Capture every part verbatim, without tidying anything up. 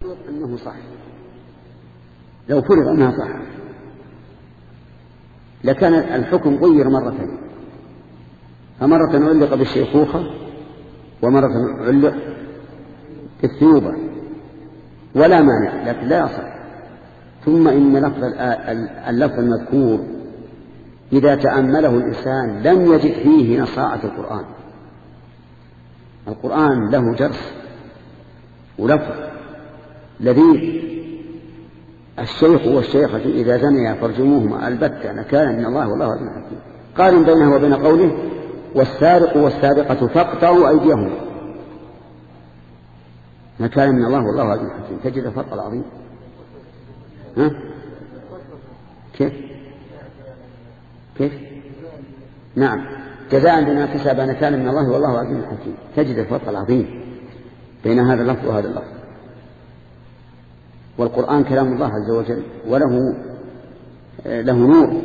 فرض أنه صح، لو فرض أنها صح لكان الحكم غير مرتين، فمرة علق بالشيخوخة ومرة علق بالثيوبة ولا مانع، لكن لا يصح. ثم إن لفظ اللفظ المذكور إذا تأمله الإنسان لم يجد فيه نصاعة القرآن. القرآن له جرس ولفظ لذيذ. الشيخ والشيخة إذا زنيا فارجموهما البتة نكالا من الله والله عزيز حكيم. قارن بينه وبين قوله والسارق والسارقة فاقطعوا أيديهما نكالا من الله والله عزيز حكيم. تجد الفرق العظيم. ها؟ كيف كيف نعم جزاء بما كسب نكالا من الله والله عزيز حكيم. تجد الفرق العظيم بين هذا اللفظ وهذا اللفظ. والقرآن كلام الله عز وجل وله له نور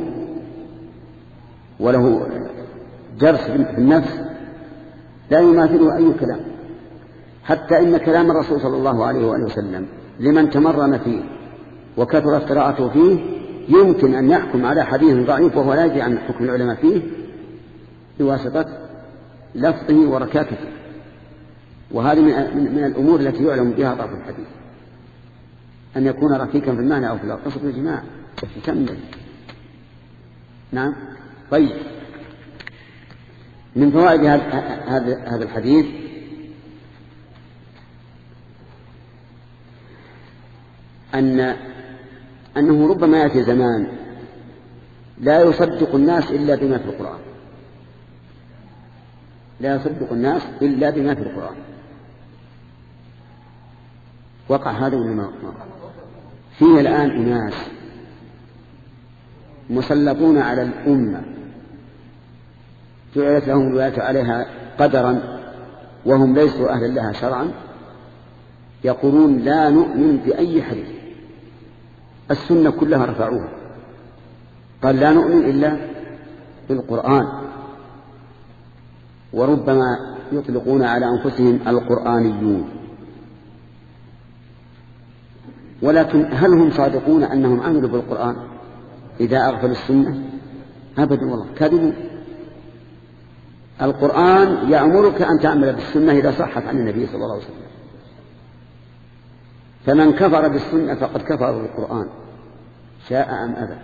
وله جرس في النفس لا يماثله أي كلام، حتى إن كلام الرسول صلى الله عليه وآله وسلم لمن تمرن فيه وكثرت قراءته فيه يمكن أن يحكم على حديث ضعيف وهو لا يدري عن حكم العلماء فيه بواسطة لفظه وركاكته. وهذه من الأمور التي يعلم بها ضعف الحديث، أن يكون ركيكا في المعنى أو في القصد الجماع. نكمل. نعم. طيب، من فوائد هذا الحديث أن أنه ربما يأتي زمان لا يصدق الناس إلا بما في القرآن، لا يصدق الناس إلا بما في القرآن. وقع هذا من الموقع. فيه الآن أناس مسلطون على الأمة جعلت لهم الولاية عليها قدرا وهم ليسوا أهلا لها شرعا، يقولون لا نؤمن بأي حديث، السنة كلها رفعوها، قال لا نؤمن إلا بالقرآن. وربما يطلقون على أنفسهم القرآنيون. ولكن هل هم صادقون أنهم عملوا بالقرآن إذا أغفلوا السنة؟ أبدا والله، كذبوا. القرآن يأمرك أن تعمل بالسنة إذا صحت عن النبي صلى الله عليه وسلم. فمن كفر بالسنة فقد كفر بالقرآن شاء أم أبى.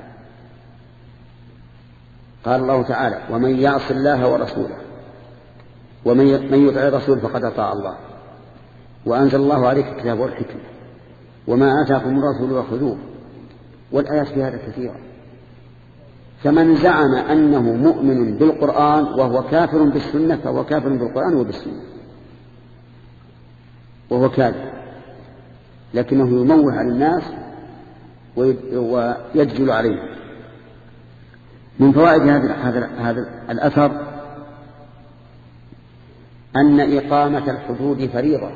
قال الله تعالى ومن يعص الله ورسوله ومن يطع الرسول فقد أطاع الله وأنزل الله عليك الكتاب والحكمة وما آتاكم الرسول فخذوه. والآيات في هذا كثيرة. فمن زعم أنه مؤمن بالقرآن وهو كافر بالسنة فهو كافر بالقرآن وبالسنة وهو كاذب، لكنه يموه على الناس ويجزل عليه. من فوائد هذا هذا الأثر أن إقامة الحدود فريضة،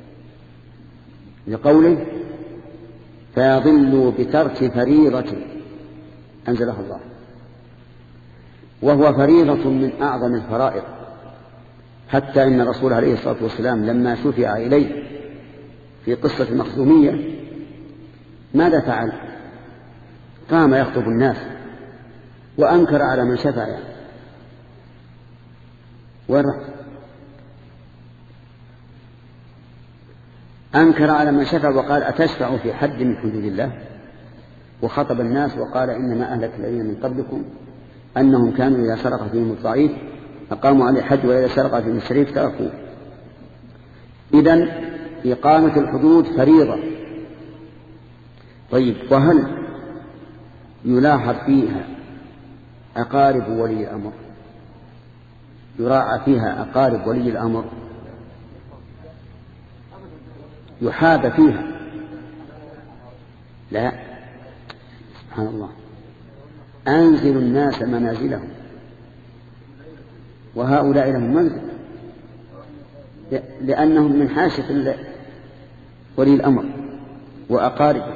لقوله فيضل بترك فريضة أنزلها الله، وهو فريضة من أعظم الفرائض. حتى إن الرسول عليه الصلاة والسلام لما شفع إليه في قصة المخزومية ماذا فعل؟ قام يخطب الناس وأنكر على من شفع يعني. ورح أنكر على من شفع وقال أتشفع في حد من حدود الله؟ وخطب الناس وقال إنما أهلك الذين من قبلكم أنهم كانوا إذا سرق فيهم الضعيف أقاموا عليه الحد وإذا سرق فيهم الشريف تركوه. إذن إقامة الحدود فريضة. طيب، وهل يلاحظ فيها أقارب ولي الأمر؟ يراعى فيها أقارب ولي الأمر؟ يحاب فيها؟ لا، سبحان الله. أنزل الناس منازلهم وهؤلاء لهم منزل لأنهم من حاشية ولي الأمر وأقاربه.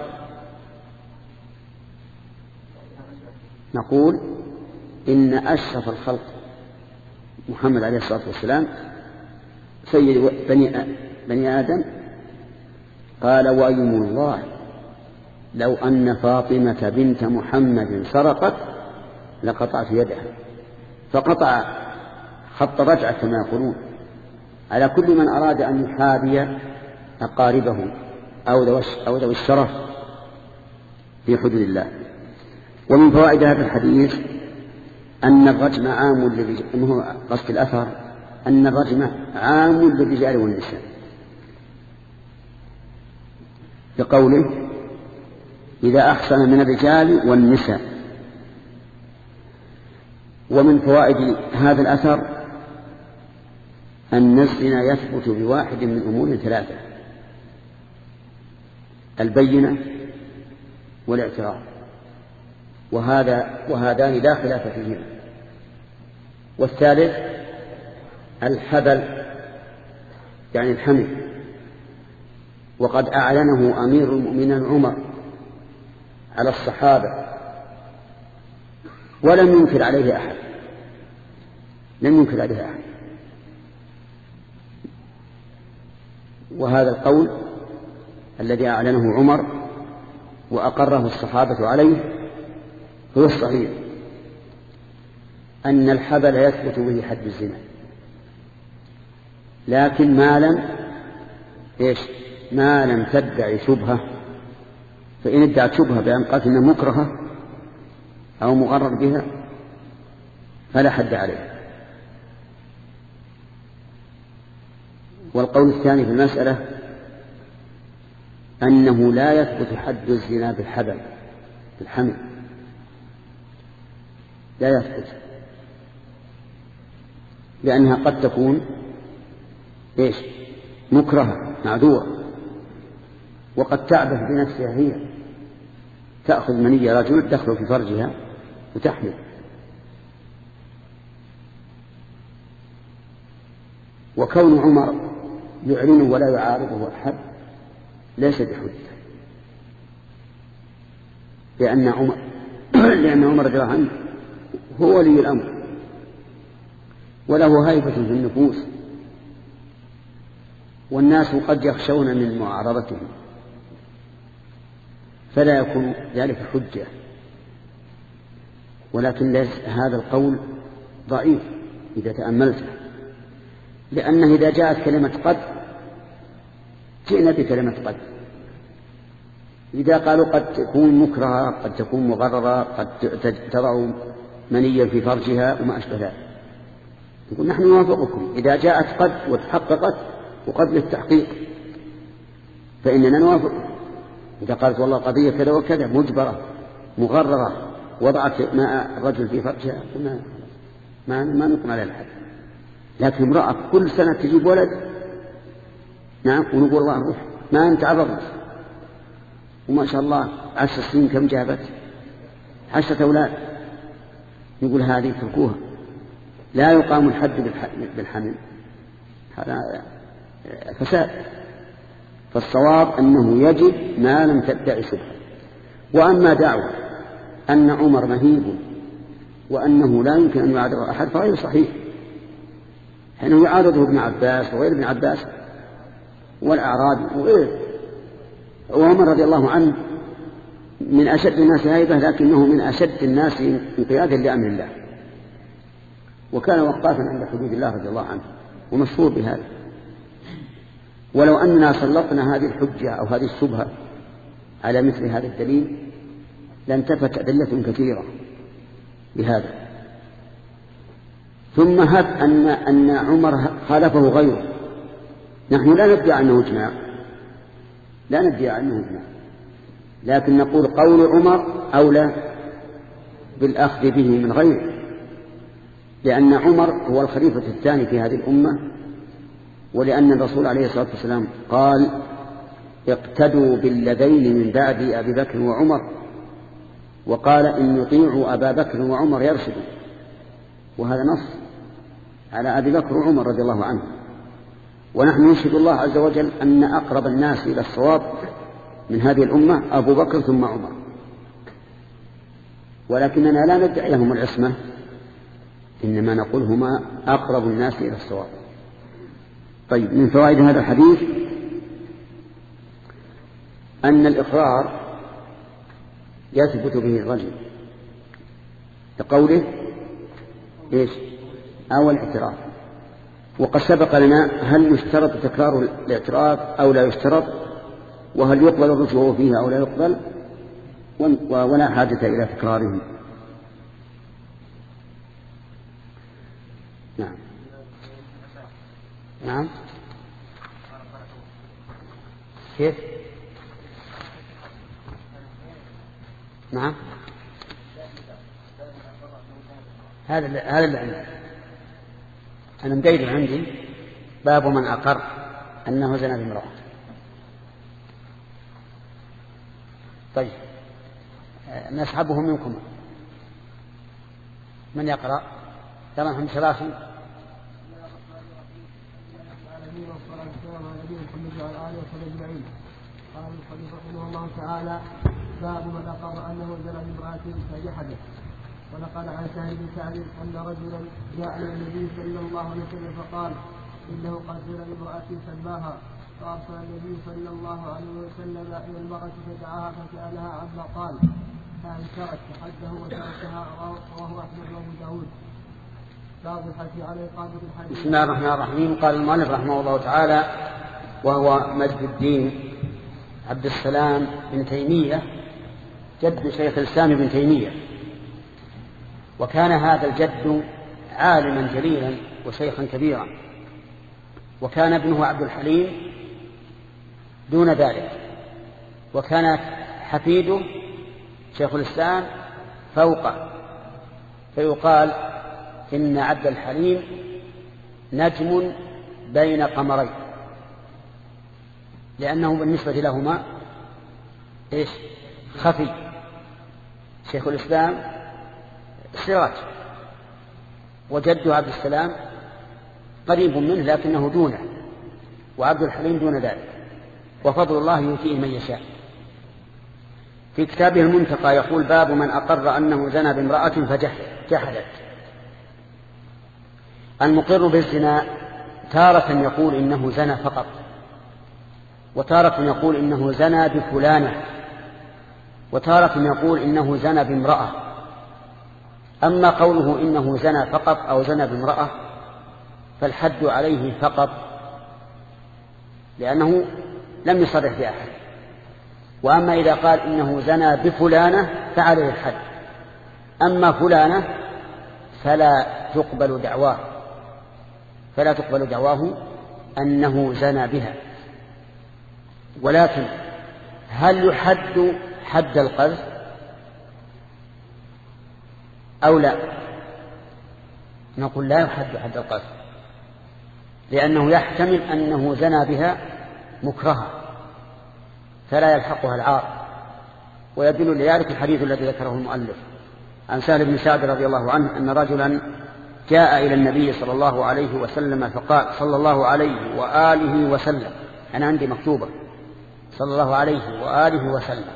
نقول إن أشرف الخلق محمد عليه الصلاة والسلام سيد بني, بني آدم قال وأيم الله لو أن فاطمة بنت محمد سرقت لقطعت يدها، فقطع خط رجعة كما يقولون على كل من أراد أن يحابي أقاربه أو ذوي الشرف في حدود الله. ومن فوائد هذا الحديث أن الرجم عام للرجال، هو قصد الأثر أن الرجم عام للرجال والنساء بقوله إذا أحسن من الرجال والنساء. ومن فوائد هذا الأثر أن الزنا يثبت بواحد من أمور ثلاثة: البينة والاعتراف، وهذا وهذان لا خلاف فيهما. والثالث الحبل يعني الحمل، وقد أعلنه أمير المؤمنين عمر على الصحابة ولم ينكر عليه أحد، لم ينكر عليه أحد. وهذا القول الذي أعلنه عمر وأقره الصحابة عليه هو الصحيح، أن الحبل يثبت به حد الزنا، لكن ما لم إيش ما لم تدعي شبهة. فإن ادعت شبهة بأن قالت إنها مكرهة أو مغرر بها فلا حد عليه. والقول الثاني في المسألة أنه لا يثبت حد الزنا بالحبل بالحمل، لا يثبت، لأنها قد تكون إيش مكرهة معذورة، وقد تعبث بنفسها، هي تأخذ مني رجل تدخل في فرجها وتحمل. وكون عمر يعلن ولا يعارضه أحد ليس بحجة، لأن عمر لأن عمر رضي الله عنه هو ولي الأمر وله هيبة في النفوس، والناس قد يخشون من معارضته، فلا يكون ذلك حجة. ولكن ليس هذا القول ضعيف إذا تأملته، لأنه إذا جاءت كلمة قد جئنا بكلمة قد. إذا قالوا قد تكون مكرهة، قد تكون مغررة، قد تضع منيا في فرجها وما أشبه ذلك، يقول نحن نوافقكم. إذا جاءت قد وتحققت وقد للتحقيق فإننا نوافق. إذا قالت والله قضية كذا وكذا مجبرة مغررة وضعت ماء الرجل في فرجها ما ما, ما نقم على الحد. لكن امرأة كل سنة تجيب ولد، نعم، ونقول الله روح ما أنت عرضت، وما شاء الله عشر سنين كم جابت؟ عشرة أولاد. يقول هذه تركوها، لا يقام الحد بالحمل، هذا فساد. فالصواب أنه يجب ما لم تدعي شبهة. وأما دعوة أن عمر مهيب وأنه لا يمكن أن يعارضه أحد فغير صحيح، حينه يعارضه ابن عباس وغير ابن عباس والأعرابي وغيره. وعمر رضي الله عنه من أشد الناس هيبة، لكنه من أشد الناس انقيادا لأمر الله، وكان وقافا عند حدود الله رضي الله عنه ومشهور بهذا. ولو أننا سلطنا هذه الحجة أو هذه الشبهة على مثل هذا الدليل لانتفت أدلة كثيرة بهذا. ثم هب أن, أن عمر خالفه غيره. نحن لا ندعي أنه إجماع، لا ندعي أنه إجماع، لكن نقول قول عمر أولى بالأخذ به من غيره، لأن عمر هو الخليفة الثاني في هذه الأمة، ولأن الرسول عليه الصلاة والسلام قال اقتدوا بالذين من بعد أبي بكر وعمر، وقال إن يطيعوا أبا بكر وعمر يرشدوا، وهذا نص على أبي بكر وعمر رضي الله عنه. ونحن نشهد الله عز وجل أن أقرب الناس إلى الصواب من هذه الأمة أبو بكر ثم عمر، ولكننا لا ندعي لهم العصمة، إنما نقول هما أقرب الناس إلى الصواب. طيب، من فوائد هذا الحديث أن الإقرار يثبت به الرجل لقوله إيش أو الاعتراف. وقد سبق لنا هل يشترط تكرار الاعتراف أو لا يشترط، وهل يقبل الرجوع فيه أو لا يقبل، ولا حاجة إلى تكراره. نعم نعم كيف نعم هذا هذا اللي عندي أنا مقيد عندي باب من أقر أنه زنى بامرأة. طيب نسحبه منكم، من يقرأ؟ ترى محمد ثلاثي. قال المصنف رحمه الله تعالى: باب من أقر أنه زنى بامرأة فجحدت. ونقل عن سهل بن سعد أن رجلا جاء إلى النبي صلى الله عليه وسلم فقال: إنه قد زنى بامرأة سماها. فأرسل النبي صلى الله عليه وسلم إلى المرأة فدعاها فسألها عما قال، فأنكرت فحده وتركها، رواه أحمد وأبو داود. بسم الله الرحمن الرحيم. قال المؤلف رحمه الله تعالى وهو مجد الدين عبد السلام بن تيمية جد شيخ الإسلام بن تيمية، وكان هذا الجد عالما جليلا وشيخا كبيرا، وكان ابنه عبد الحليم دون ذلك، وكان حفيده شيخ الإسلام فوقه، فيقال إن عبد الحليم نجم بين قمرين، لأنه بالنسبة لهما إيش خفي. شيخ الإسلام سراج، وجده عبد السلام قريب منه لكنه دونه، وعبد الحليم دون ذلك، وفضل الله يؤتيه من يشاء. في كتابه المنتقى يقول: باب من أقر أنه زنى بامرأة فجحدت. المقر بالزنا تارة يقول إنه زنى فقط، وتارة يقول إنه زنى بفلانة، وتارة يقول إنه زنى بامرأة. أما قوله إنه زنى فقط أو زنى بامرأة فالحد عليه فقط، لأنه لم يصرح بأحد. وأما إذا قال إنه زنى بفلانة فعليه الحد. أما فلانة فلا تقبل دعواه فلا تقبل دعواه أنه زنى بها. ولكن هل يحد حد القذف أو لا؟ نقول لا يحد حد القذف، لأنه يحتمل أنه زنى بها مكرها فلا يلحقها العار. ويدل لذلك الحديث الذي ذكره المؤلف عن سهل بن سعد رضي الله عنه أن رجلا جاء إلى النبي صلى الله عليه وسلم فقال صلى الله عليه وآله وسلم، أنا عندي مكتوبة صلى الله عليه وآله وسلم،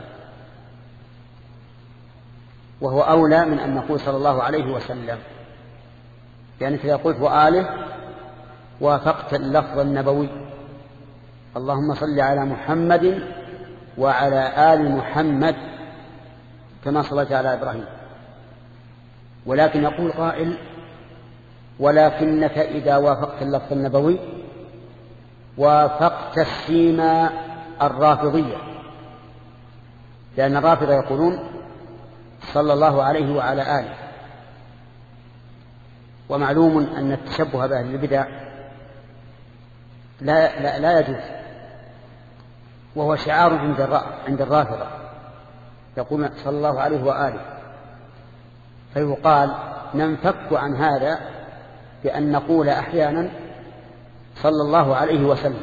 وهو أولى من أن نقول صلى الله عليه وسلم، يعني إذا قلت وآله وافقت اللفظ النبوي: اللهم صل على محمد وعلى آل محمد كما صليت على إبراهيم. ولكن يقول قائل: ولكنك إذا وافقت اللفظ النبوي وافقت السيما الرافضية، لأن الرافضة يقولون صلى الله عليه وعلى آله. ومعلوم أن التشبه بأهل البدع لا, لا, لا يجوز، وهو شعار عند عند الرافضة، يقول صلى الله عليه وآله. فيقال ننفك عن هذا بأن نقول أحيانا صلى الله عليه وسلم،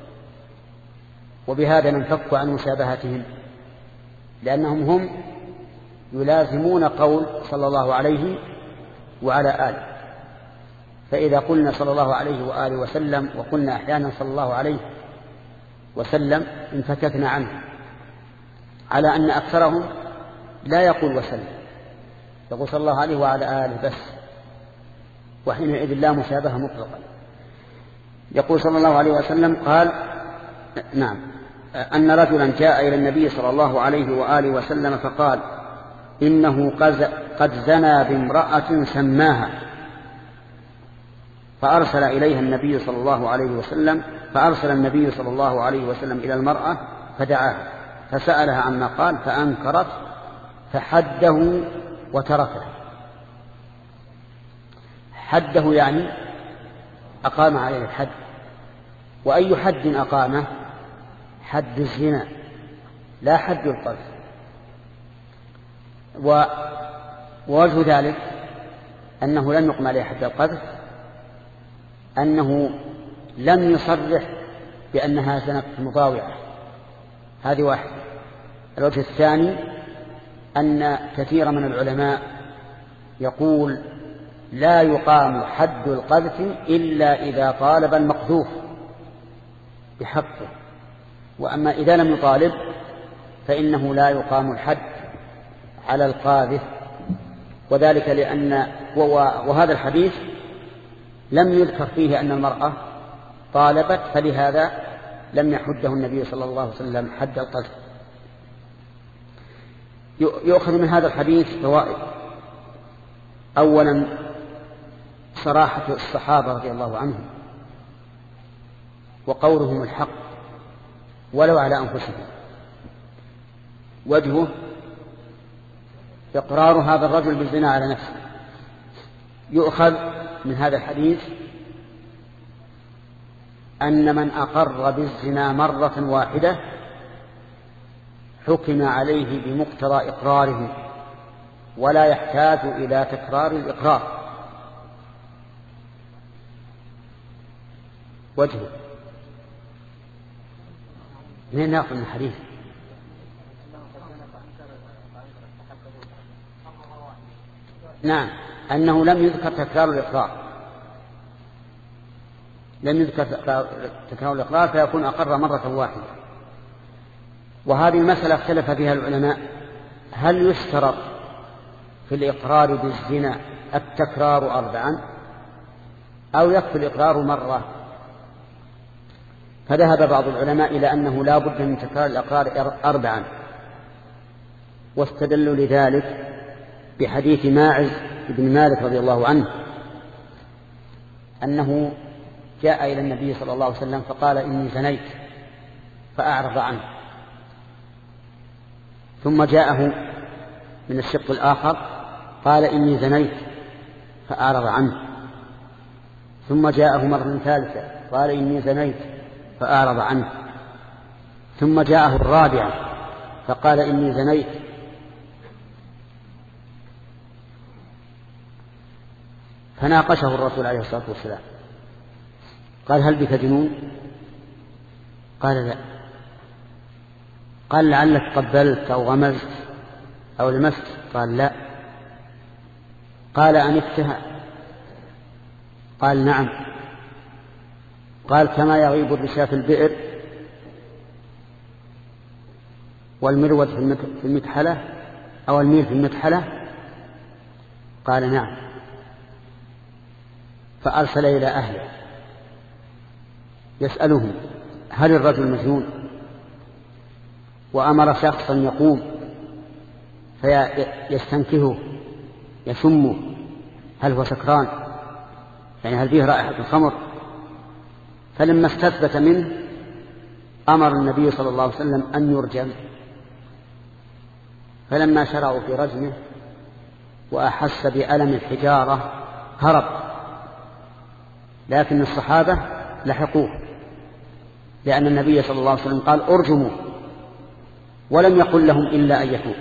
وبهذا ننفك عن مشابهتهم، لأنهم هم يلازمون قول صلى الله عليه وعلى آله. فإذا قلنا صلى الله عليه وآله وسلم وقلنا أحيانا صلى الله عليه وسلم انفككنا عنه، على أن أكثرهم لا يقول وسلم، يقول صلى الله عليه وعلى آله بس، وحينئذ لا مشابهة مطلقا. يقول صلى الله عليه وسلم قال: نعم أن رجلا جاء إلى النبي صلى الله عليه وآله وسلم فقال إنه قد زنى بامرأة سماها، فأرسل إليها النبي صلى الله عليه وسلم فأرسل النبي صلى الله عليه وسلم إلى المرأة فدعاها فسألها عما قال فأنكرت فحده وتركه. حده يعني أقام عليه الحد. وأي حد أقامه؟ حد الزنا لا حد القذف. ووجه ذلك أنه لم يقم عليه حد القذف أنه لم يصرح بأنها زنت مضاوعة. هذه واحد. الوجه الثاني أن كثير من العلماء يقول لا يقام حد القذف إلا إذا طالب المقذوف بحقه، وأما إذا لم يطالب فإنه لا يقام الحد على القاذف. وذلك لأن وهذا الحديث لم يذكر فيه أن المرأة طالبت، فلهذا لم يحده النبي صلى الله عليه وسلم حد القذف. يؤخذ من هذا الحديث فوائد. أولا صراحة الصحابة رضي الله عنهم وقولهم الحق ولو على أنفسهم. وجهه إقرار هذا الرجل بالزنا على نفسه. يؤخذ من هذا الحديث أن من أقر بالزنا مرة واحدة حكم عليه بمقتضى إقراره ولا يحتاج إلى تكرار الإقرار. وجهه من ناقل من الحديث نعم أنه لم يذكر تكرار الإقرار، لم يذكر تكرار الإقرار فيكون أقر مرة واحدة. وهذه المسألة اختلف فيها العلماء، هل يشترط في الإقرار بالزنا التكرار أربعا أو يكفي الإقرار مرة؟ فذهب بعض العلماء إلى أنه لا بد من تكرار الإقرار أربعا، واستدلوا لذلك بحديث ماعز بن مالك رضي الله عنه أنه جاء إلى النبي صلى الله عليه وسلم فقال إني زنيت فأعرض عنه، ثم جاءه من الشق الآخر قال إني زنيت فأعرض عنه، ثم جاءه مرة ثالثة قال إني زنيت فأعرض عنه، ثم جاءه الرابعة فقال إني زنيت. فناقشه الرسول عليه الصلاة والسلام قال هل بك جنون؟ قال لا. قال لعلك قبلت أو غمزت أو لمست؟ قال لا. قال أنفتها؟ قال نعم. قال كما يغيب الرشا في البئر والمرود في المكحلة أو الميل في المكحلة؟ قال نعم. فأرسل إلى أهله يسألهم هل الرجل مجنون، وأمر شخصا يقوم فيستنكهه يسمه هل هو سكران، يعني هل فيه رائحة الخمر. فلما استثبت منه أمر النبي صلى الله عليه وسلم أن يرجم. فلما شرعوا في رجمه وأحس بألم الحجارة هرب، لكن الصحابة لحقوه لأن النبي صلى الله عليه وسلم قال ارجموا، ولم يقل لهم إلا أن يتوب،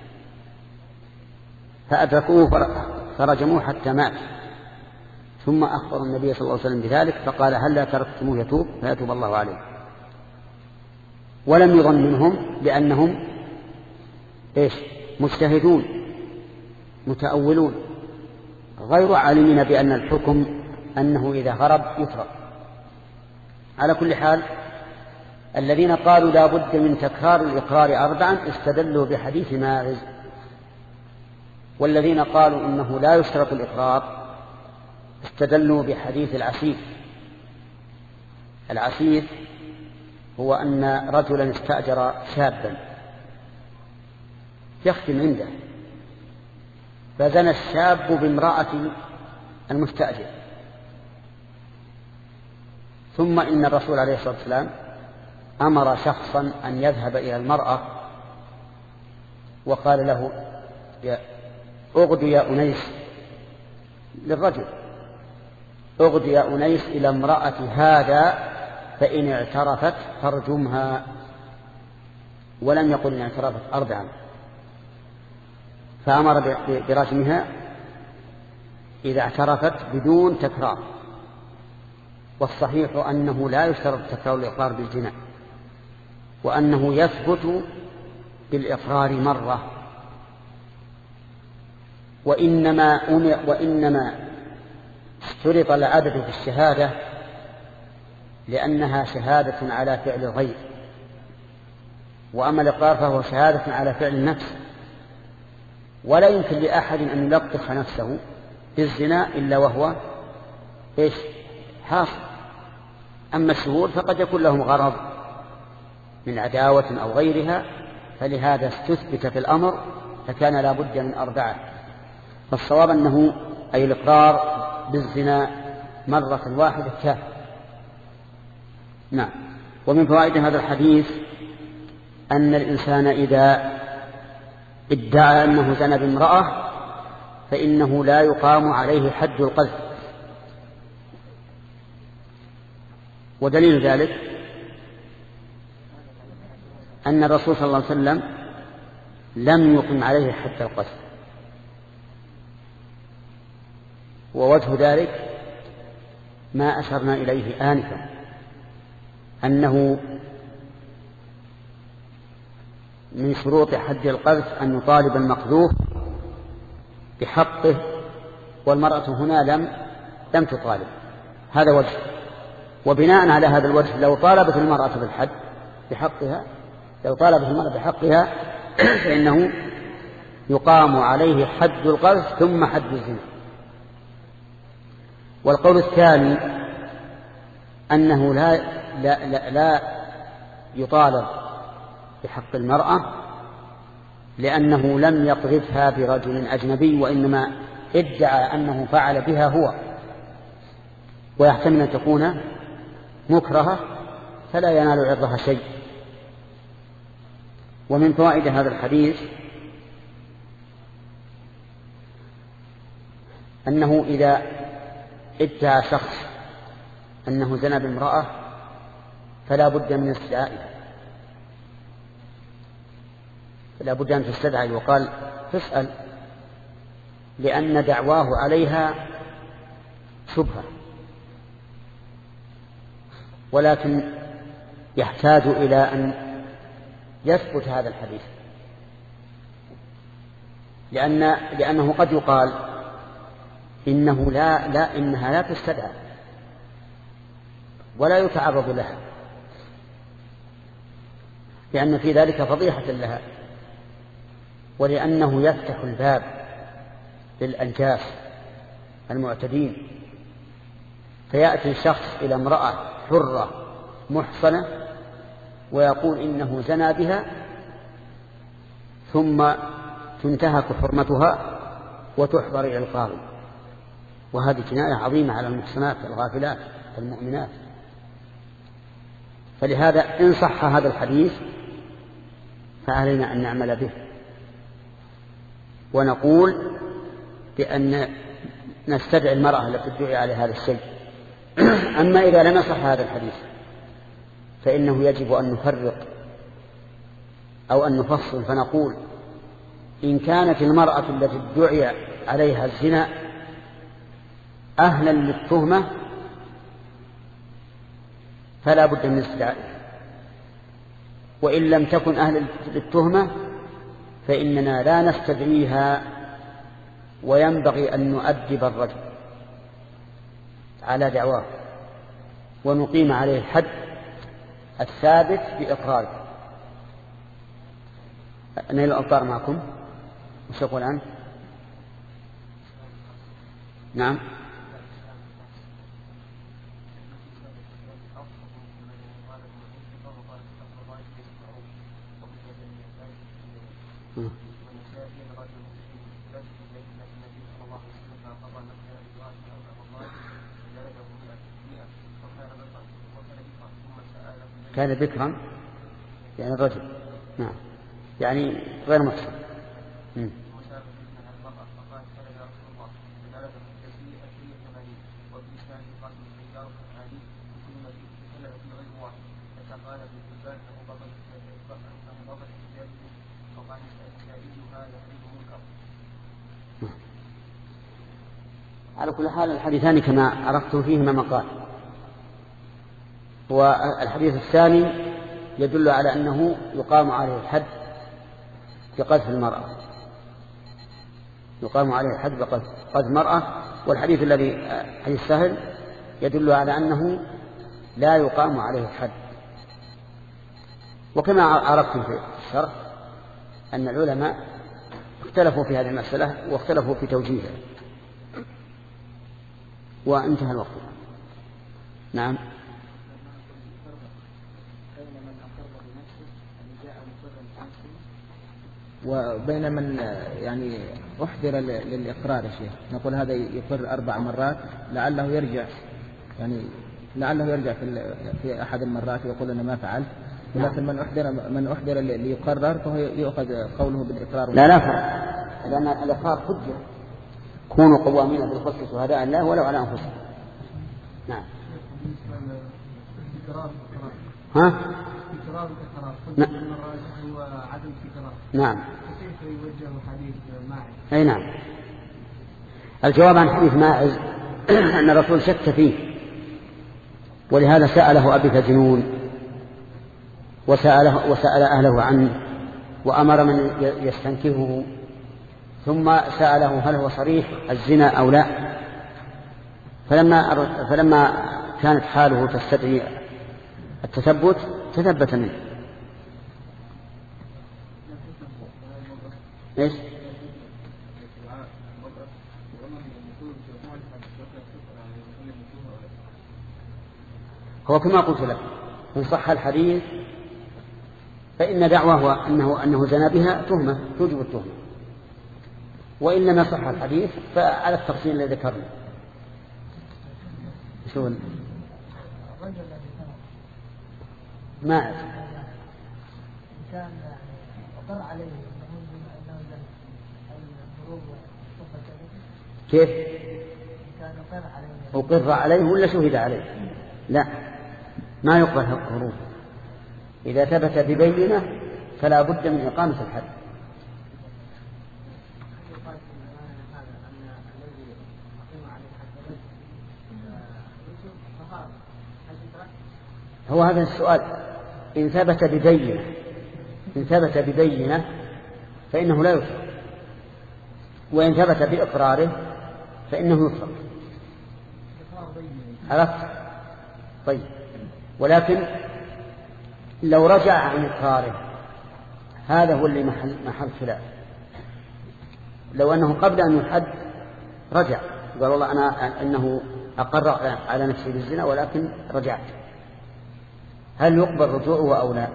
فأدركوه فرجموه حتى مات. ثم أخبر النبي صلى الله عليه وسلم بذلك فقال هل لا تركتموه يتوب فيتوب الله عليه. ولم يظن منهم لأنهم إيش؟ مجتهدون متأولون غير عالمين بأن الحكم أنه إذا هرب يترك. على كل حال الذين قالوا لا بد من تكرار الإقرار أربعا استدلوا بحديث ماعز، والذين قالوا إنه لا يشترط الإقرار استدلوا بحديث العسيف. العسيف هو أن رجلا استأجر شابا يخدم عنده، فزنى الشاب بامرأة المستأجر، ثم إن الرسول عليه الصلاة والسلام أمر شخصا أن يذهب إلى المرأة وقال له اغد يا أنيس، للرجل اغد يا أنيس إلى امرأة هذا فإن اعترفت فارجمها، ولم يقل إن اعترفت أربعا، فأمر برجمها إذا اعترفت بدون تكرار. والصحيح أنه لا يشترط تكرار الإقرار بالزنا، وأنه يثبت بالإقرار مرة، وإنما, وإنما اشترط العدد في الشهادة لأنها شهادة على فعل الغير، وأما الإقرار فهو شهادة على فعل النفس، ولا يمكن لأحد أن يلطخ نفسه بالزنا إلا وهو إيش حاصل. أما الشهود فقد يكون لهم غرض من عداوة أو غيرها، فلهذا استثبت في الأمر فكان لا بد من أربعة. فالصواب أنه أي الإقرار بالزنا مرة واحدة كافٍ. نعم. ومن فوائد هذا الحديث أن الإنسان إذا ادعى أنه زنى بامرأة فإنه لا يقام عليه حد القذف، ودليل ذلك أن الرسول صلى الله عليه وسلم لم يقم عليه حد القذف، ووجه ذلك ما أشرنا إليه آنفا، أنه من شروط حد القذف أن يطالب المقذوف بحقه، والمرأة هنا لم لم تطالب. هذا وجه. وبناء على هذا الوجه لو طالبت المرأة بالحد بحقها لو طالبت المرأة بحقها فإنه يقام عليه حد القذف ثم حد الزنا. والقول الثاني أنه لا, لا, لا, لا يطالب بحق المرأة لأنه لم يقذفها برجل أجنبي، وإنما ادعى أنه فعل بها هو، ويحتمل أن تكون مكرهة فلا ينال عرضها شيء. ومن فوائد هذا الحديث أنه إذا ادعى شخص أنه زنى بامرأة فلا بد من استدعائها، فلا بد أن تستدعي وقال تسأل، لأن دعواه عليها شبهة، ولكن يحتاج إلى أن يثبت هذا الحديث، لأن لأنه قد يقال إنه لا لا إنها لا تستدعى ولا يتعرض لها، لأن في ذلك فضيحة لها، ولأنه يفتح الباب للأنجاس المعتدين، فيأتي شخص إلى امرأة حرة محصنة ويقول إنه زنى بها، ثم تنتهك حرمتها وتحضر إلى القاضي، وهذه جناية عظيمة على المحصنات الغافلات المؤمنات. فلهذا إن صح هذا الحديث فعلينا أن نعمل به، ونقول بأن نستدعي المرأة التي تدعي على هذا الشيء. أما إذا لم يصح هذا الحديث فإنه يجب أن نفرق أو أن نفصل، فنقول إن كانت المرأة التي ادعي عليها الزنا أهلا للتهمة فلا بد من استدعائها، وإن لم تكن أهلا للتهمة فإننا لا نستدعيها، وينبغي أن نؤدب الرجل على دعواه ونقيم عليه الحد الثابت بإقراره. نيل الأوطار معكم وش يقول عنه؟ نعم. كان بكرا يعني الرجل، نعم، يعني غير محصن. على كل حال الحديثان كما عرفت فيهما مقال. والحديث الثاني يدل على أنه يقام عليه الحد بقذف المرأة، يقام عليه الحد بقذف المرأة. والحديث الذي حديث سهل يدل على أنه لا يقام عليه الحد. وكما عرفتم في الشرح أن العلماء اختلفوا في هذه المسألة واختلفوا في توجيهها. وانتهى الوقت. نعم. وبين من يعني أحضر للإقرار يا شيخ، نقول هذا يقر أربع مرات لعله يرجع، يعني لعله يرجع في في أحد المرات ويقول أنا ما فعلت، ولكن من أحضر من أحضر ليقرر فهو يأخذ قوله بالإقرار. لا لا فرق، لأن الإقرار حجة. كونوا قوامين بالقسط شهداء الله ولو على أنفسهم. نعم. ها؟ تكرار الإقرار نعم. وعدم التكرار. نعم. كيف يوجه حديث ماعز؟ أي نعم. الجواب عن حديث ماعز أن الرسول شك فيه، ولهذا سأله أبي فجنون وسأله وسأل أهله عنه وأمر من يستنكفه، ثم سأله هل هو صريح الزنا أو لا. فلما فلما كانت حاله تستدعي التثبت تثبت منه. إيش؟ هو كما قلت لك إن صح الحديث فإن دعواه أنه أنه زنا بها تهمة توجب التهمة، وإن لم يصح الحديث فعلى التفصيل الذي ذكرنا. شو ماعز كان أقر عليه كيف؟ كان أقر عليه أقر عليه ولا شهد عليه؟ لا، ما يقبل القرور. إذا ثبت ببينة فلا بد من إقامة الحد. هو هذا السؤال. إن ثبت ببينة إن ثبت ببينة فإنه لا يترك، وإن ثبت بإقراره فإنه يترك. عرفت؟ طيب. ولكن لو رجع عن إقراره هذا هو اللي محل, محل خلاف. لو أنه قبل أن يحد رجع قال والله أنا أنه أقر على نفسي بالزنا ولكن رجعت، هل يقبل رجوعه أو لا؟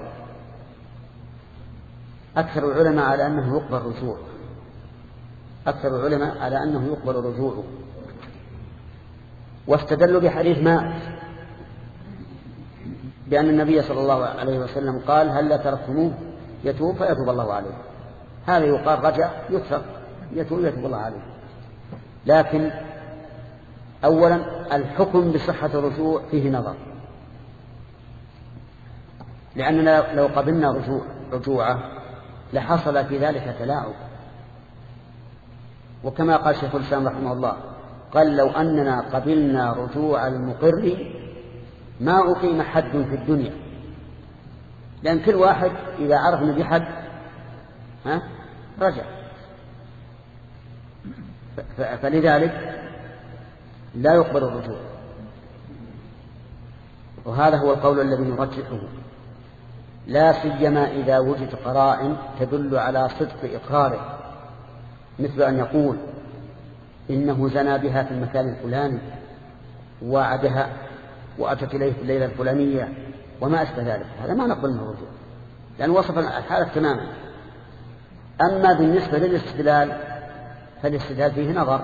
أكثر العلماء على أنه يقبل رجوعه أكثر العلماء على أنه يقبل رجوعه واستدلوا بحديث ماعز بأن النبي صلى الله عليه وسلم قال هل لا تركتموه يتوب فيتوب الله عليه. هذا يقال رجع يترك يتوب يتوب الله عليه. لكن أولا الحكم بصحة الرجوع فيه نظر، لأننا لو قبلنا رجوع رجوعه لحصل في ذلك تلاعب. وكما قال شيخ الإسلام رحمه الله قال لو أننا قبلنا رجوع المقر ما أقيم حد في الدنيا، لأن كل واحد إذا عرف أنه بحد ها رجع. فلذلك لا يقبل الرجوع، وهذا هو القول الذي نرجحه، لا سيما إذا وجد قرائن تدل على صدق إقراره، مثل أن يقول إنه زنى بها في المكان الفلاني وعدها وأتت إليه في الليلة الفلانية وما أشبه ذلك. هذا ما نقبل منه الرجوع لأن وصف الحالة تماما. أما بالنسبة للاستدلال فالاستدلال فيه نظر،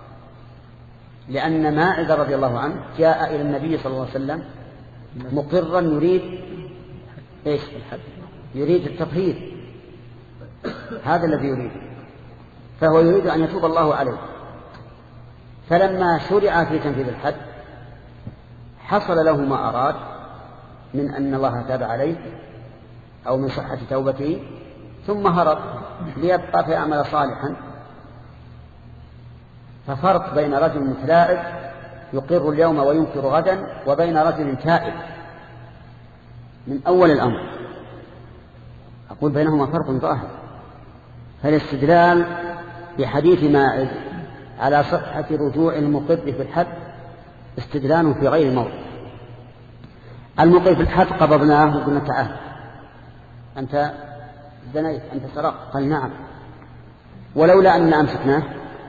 لأن ماعز رضي الله عنه جاء إلى النبي صلى الله عليه وسلم مقرا يريد إيش؟ يريد التطهير، هذا الذي يريد، فهو يريد أن يتوب الله عليه. فلما شرع في تنفيذ الحد حصل له ما أراد من أن الله تاب عليه أو من صحة توبته، ثم هرب ليبقى فيعمل صالحا. ففرق بين رجل متلاعب يقر اليوم وينكر غدا، وبين رجل تائب من أول الأمر، أقول بينهما فرق ظاهر. فالاستدلال بحديث ماعز على صحة رجوع المقر في الحد استدلال في غير موضع. المقر في الحد قبضناه وقلنا تعال أنت زنيت أنت سرقت، قال نعم، ولولا أن أمسكناه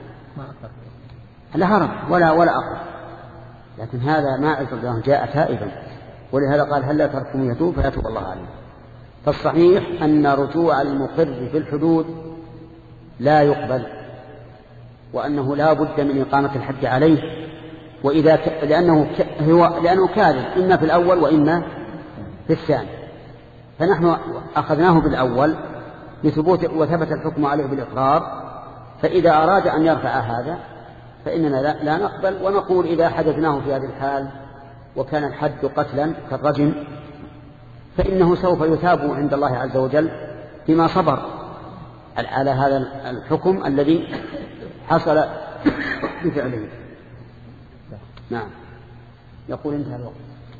لا هرب ولا ولا أقر. لكن هذا ماعز رضي الله عنه جاء تائبا، ولهذا قال هل لا تركم يتوب فيتوب الله عليه. فالصحيح أن رجوع المقر في الحدود لا يقبل، وأنه لا بد من إقامة الحد عليه، وإذا ك... لأنه ك... هو لأنه كاذب إما في الأول وإما في الثاني. فنحن أخذناه بالأول لثبوت وثبت الحكم عليه بالإقرار، فإذا أراد أن يرفع هذا فإننا لا, لا نقبل، ونقول إذا حدثناه في هذه الحال وكان الحد قتلا كالرجم فإنه سوف يثاب عند الله عز وجل بما صبر على هذا الحكم الذي حصل بفعله. نعم. يقول انتهى الوقت.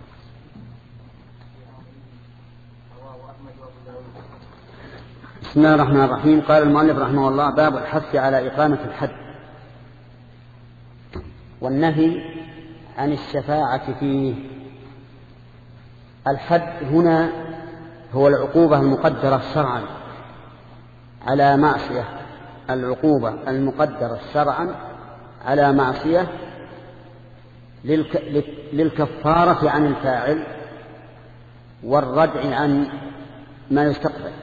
بسم الله الرحمن الرحيم. قال المؤلف رحمه الله: باب الحث على إقامة الحد والنهي عن الشفاعة فيه. الحد هنا هو العقوبة المقدرة شرعا على معصية، العقوبة المقدرة شرعا على معصية للكفارة عن الفاعل والردع عن ما يستقبل.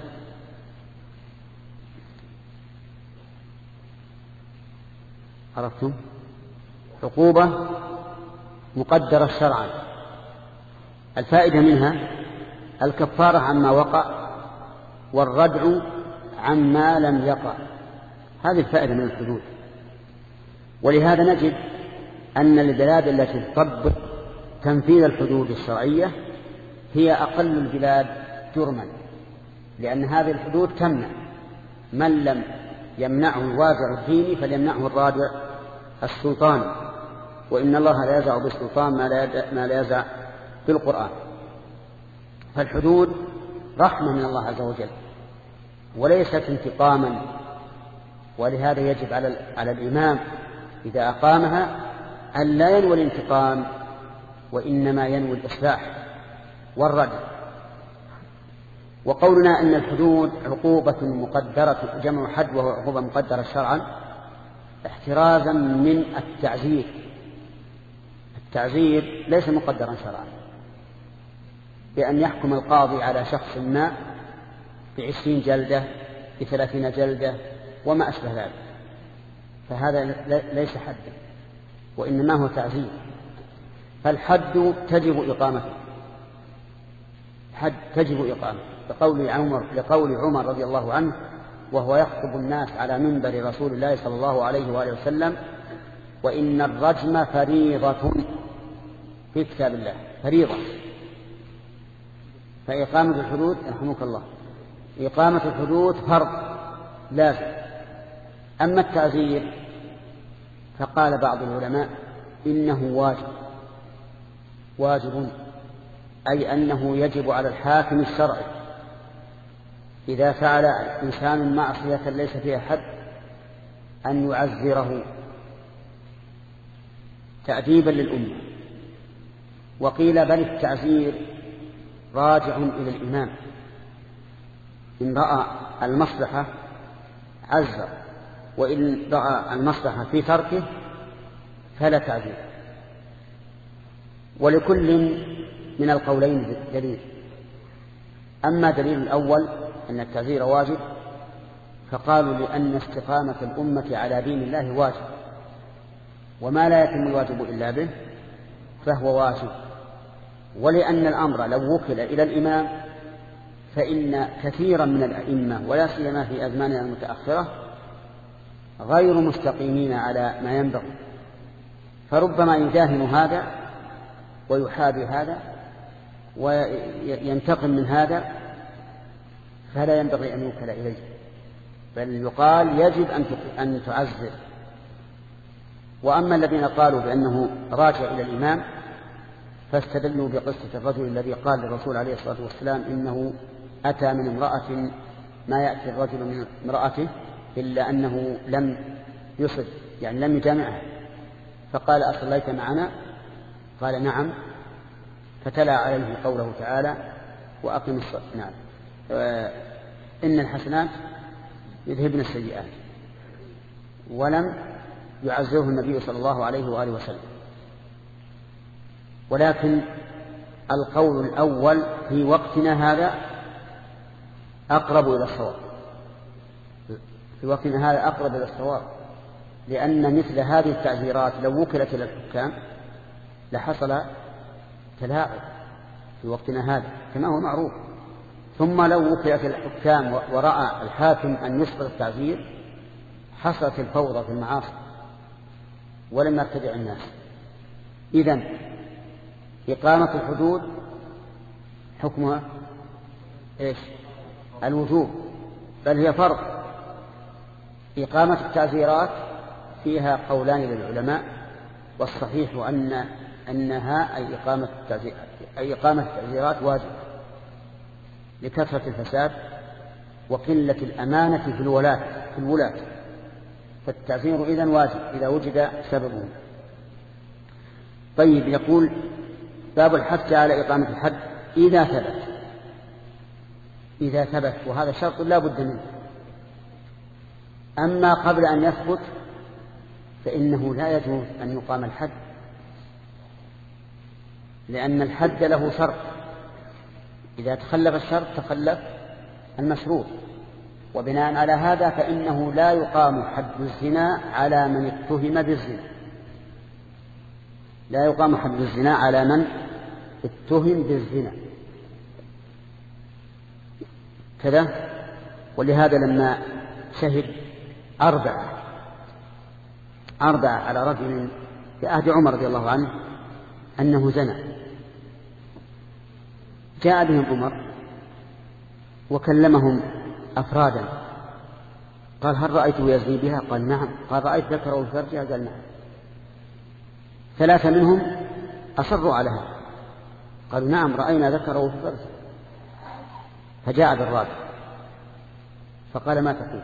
عرفتم؟ عقوبة مقدرة شرعا، الفائدة منها الكفارة عما وقع والردع عما لم يقع، هذه الفائدة من الحدود. ولهذا نجد أن البلاد التي تطبق تنفيذ الحدود الشرعية هي أقل البلاد جرما، لأن هذه الحدود تمنع من لم يمنعه الوازع الديني فليمنعه الرادع السلطان، وإن الله لا يزع بالسلطان ما لا يزع بالقرآن. فالحدود رحمة من الله عز وجل وليست انتقاما، ولهذا يجب على على الإمام إذا أقامها أن لا ينوي الانتقام، وإنما ينوي الإصلاح والردع. وقولنا أن الحدود عقوبة مقدرة، جمع حد وهو عقوبة مقدرة شرعا، احترازا من التعزير. التعزير ليس مقدرا شرعا، بأن يحكم القاضي على شخص ما بعشرين جلدة بثلاثين جلدة وما أشبه ذلك، فهذا ليس حدا وإنما هو تعزير. فالحد تجب إقامته، حد تجب إقامته لقول عمر, لقول عمر رضي الله عنه وهو يخطب الناس على منبر رسول الله صلى الله عليه وآله وسلم: وإن الرجم فريضة في كتاب الله، فريضة. فإقامة الحدود رحمك الله، إقامة الحدود فرض لازم. أما التعزير فقال بعض العلماء إنه واجب، واجب أي أنه يجب على الحاكم الشرعي إذا فعل إنسان معصية ليس فيها حد أن يعزره تأديبا للأمة. وقيل بل التعزير راجع إلى الإمام، إن رأى المصلحة عزر، وإن رأى المصلحة في تركه فلا تعزير. ولكل من القولين دليل. أما دليل الأول أن التعزير واجب فقالوا لأن استقامة الأمة على دين الله واجب، وما لا يتم الواجب إلا به فهو واجب، ولأن الأمر لو وكل إلى الإمام فإن كثيرا من الأئمة ولا سيما في أزماننا المتأخرة غير مستقيمين على ما ينبغي، فربما يداهن هذا ويحابي هذا وينتقم من هذا، فلا ينبغي أن يوكل إليه، بل يقال يجب أن تعزر. وأما الذين قالوا بأنه راجع إلى الإمام فاستدلوا بقصة الرجل الذي قال للرسول عليه الصلاة والسلام إنه أتى من امرأة ما يأتي الرجل من امرأته إلا أنه لم يصل، يعني لم يجامعها، فقال أصليت معنا؟ قال نعم، فتلا عليه قوله تعالى وأقم الصلاة، نعم، إن الحسنات يذهبن السيئات، ولم يعزره النبي صلى الله عليه وآله وسلم. ولكن القول الأول في وقتنا هذا أقرب إلى الصواب، في وقتنا هذا أقرب إلى الصواب، لأن مثل هذه التعزيرات لو وكلت إلى الحكام لحصل تلاعب في وقتنا هذا كما هو معروف. ثم لو وكلت الحكام ورأى الحاكم أن يسقط التعزير حصلت الفوضى في المعاصي ولم يرتدع الناس. إذن إقامة الحدود حكمها إيش؟ الوجوب، بل هي فرض. إقامة التعزيرات فيها قولان للعلماء، والصحيح أن أنها أي إقامة التعزير أي إقامة التعزيرات واجب لكثرة الفساد وقلة الأمانة في الولاة في الولاة فالتعزير إذن واجب إذا وجد سببه. طيب، يقول باب الحث على إقامة الحد إذا ثبت إذا ثبت وهذا شرط لا بد منه. أما قبل أن يثبت فإنه لا يجوز أن يقام الحد، لأن الحد له شرط، إذا تخلف الشرط تخلف المشروط، وبناء على هذا فإنه لا يقام حد الزنا على من اتهم بالزنا، لا يقام حد الزنا على من اتهم بالزنا كذا. ولهذا لما شهد أربعة أربعة على رجل في عهد عمر رضي الله عنه أنه زنى، جاء بهم عمر وكلمهم أفرادا، قال هل رأيته يزني بها؟ قال نعم. قال رأيت ذكره في فرجها؟ قال نعم. ثلاثة منهم أصروا على هذا، قالوا نعم رأينا ذكره في فرجها. فجاء بالرابع فقال ما تقول؟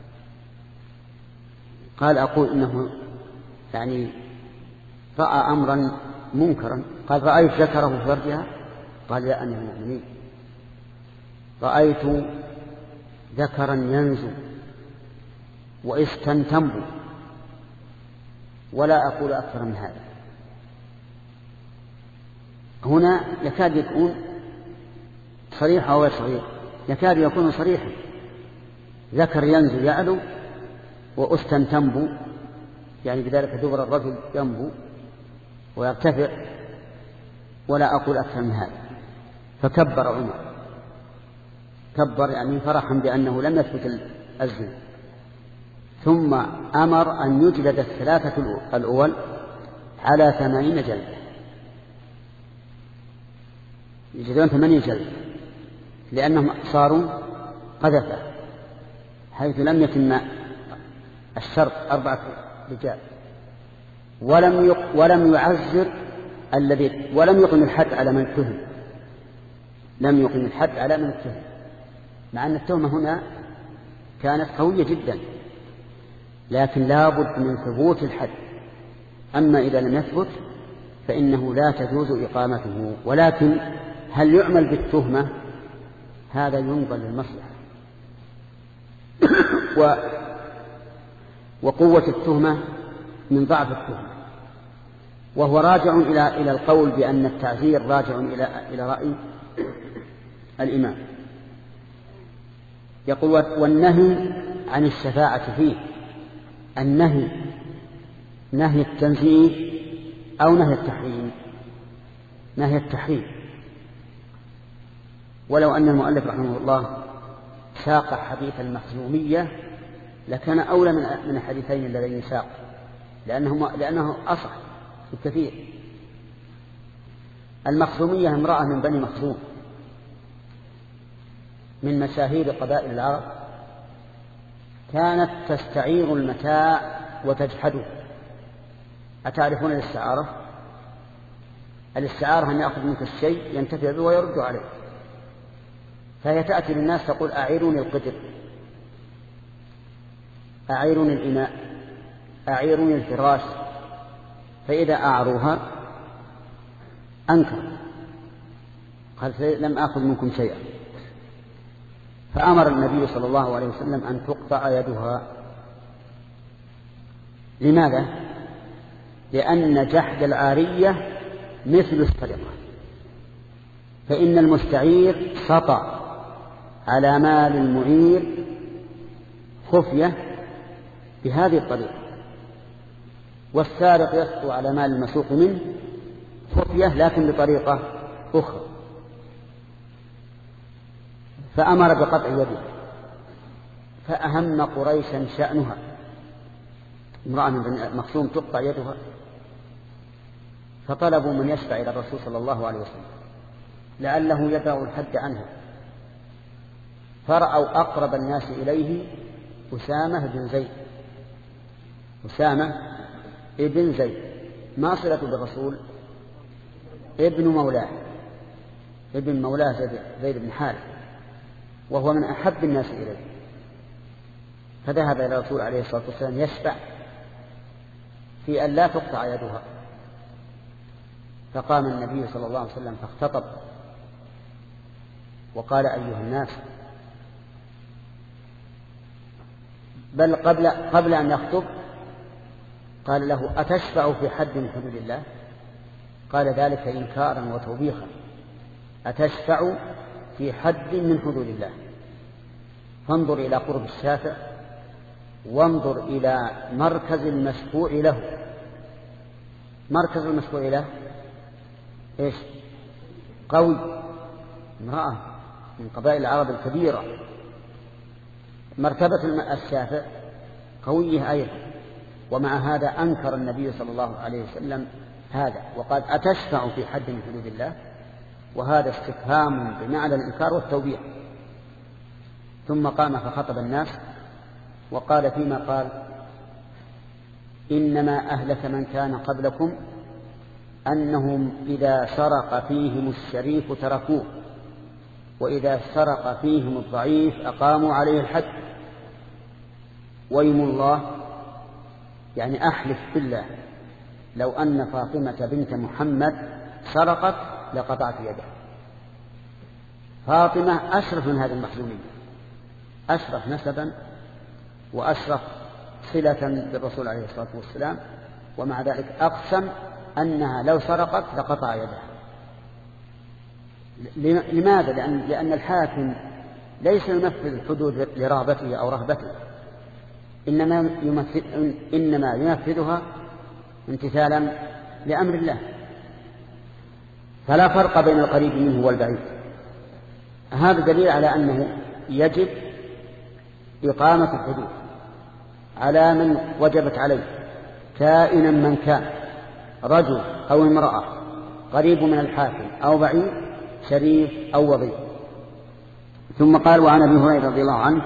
قال أقول إنه يعني رأى أمرا منكرا. قال رأيت ذكره في فرجها؟ قال يا أمير المؤمنين رأيت ذكرا ينزو واستنتم، ولا أقول أكثر من هذا. هنا يكاد يكون صريح أو صغير، يكاد يكون صريحا، ذكر ينزو يعلو واستنتم، يعني بذلك دبر الرجل ينبو ويرتفع، ولا أقول أكثر من هذا. فكبر عمر، كبر يعني فرحا بأنه لم يثبت الزنا، ثم أمر أن يجلد الثلاثة الأول على ثمانين جلدة، يجلدون ثمانين جلدة، لأنهم صاروا قذفة حيث لم يتم الشرط أربعة رجال، ولم ولم يعزر الذي ولم يقم الحد على من اتهم، لم يقم الحد على من اتهم، مع أن التهمة هنا كانت قوية جدا، لكن لا بد من ثبوت الحد. أما إذا لم يثبت فإنه لا تجوز إقامته. ولكن هل يعمل بالتهمة؟ هذا ينظر للمصلحة و وقوة التهمة من ضعف التهمة، وهو راجع إلى إلى القول بأن التعزير راجع إلى إلى رأي الإمام. يقول والنهي عن الشفاعة فيه النهي نهي التنزيه أو نهي التحريم؟ نهي التحريم. ولو أن المؤلف رحمه الله ساق حديث المخزومية لكان أولى من الحديثين اللذين ساق، لأنه, لأنه أصح بكثير. المخزومية امرأة من بني مخزوم من مشاهير قبائل العرب، كانت تستعير المتاع وتجحده. أتعرفون الاستعارة؟ الاستعارة أن يأخذ منك الشيء ينتفع به ويرد عليه. فهي تأتي للناس تقول أعيروني القدر، أعيروني الإناء، أعيروني الفراش، فإذا أعروها أنكر، قال لم آخذ منكم شيئا. فأمر النبي صلى الله عليه وسلم أن تقطع يدها. لماذا؟ لأن جحد العارية مثل السرقة، فإن المستعير سطع على مال المعير خفية بهذه الطريقة، والسارق يسطو على مال المسوق منه خفية لكن بطريقة أخرى. فأمر بقطع يده، فأهم قريشا شأنها، امرأة من بني مخزوم تقطع يدها، فطلبوا من يشفع إلى الرسول صلى الله عليه وسلم لعله يدع الحد عنها، فرأوا أقرب الناس إليه أسامة بن زيد. أسامة ابن زيد ما صلته بالرسول؟ ابن مولاه، ابن مولاه زيد بن حارث، وهو من أحب الناس إليه. فذهب إلى الرسول عليه الصلاة والسلام يشفع في أن لا تقطع يدها. فقام النبي صلى الله عليه وسلم فاختطب وقال أيها الناس، بل قبل, قبل أن يخطب قال له أتشفع في حد من حدود الله؟ قال ذلك إنكارا وتوبيخا. أتشفع في حد من حدود الله؟ فانظر إلى قرب الشافع، وانظر إلى مركز المشفوع له. مركز المشفوع له إيش؟ قوي، امرأة من قبائل العرب الكبيرة. مرتبة الشافع قوية أيضا، ومع هذا أنكر النبي صلى الله عليه وسلم هذا وقال أتشفع في حد من حدود الله؟ وهذا استفهام بمعنى الإنكار والتوبيخ. ثم قام فخطب الناس وقال فيما قال: إنما أهلك من كان قبلكم أنهم إذا سرق فيهم الشريف تركوه، وإذا سرق فيهم الضعيف أقاموا عليه الحد. ويم الله، يعني أحلف بالله لو أن فاطمة بنت محمد سرقت لقطعت يدها. فاطمة أشرف من هذه المخزومية، أشرف نسبا وأشرف صلة بالرسول عليه الصلاة والسلام، ومع ذلك أقسم أنها لو سرقت لقطع يدها. لماذا؟ لأن, لأن الحاكم ليس ينفذ الحدود لرغبته أو رهبته، إنما, يمثل إنما ينفذها امتثالا لأمر الله. فلا فرق بين القريب منه والبعيد. هذا دليل على أنه يجب إقامة الحدود على من وجبت عليه، كائنا من كان، رجل أو امرأة، قريب من الحاكم أو بعيد، شريف أو وضيع. ثم قال: وعن أبي هريرة رضي الله عنه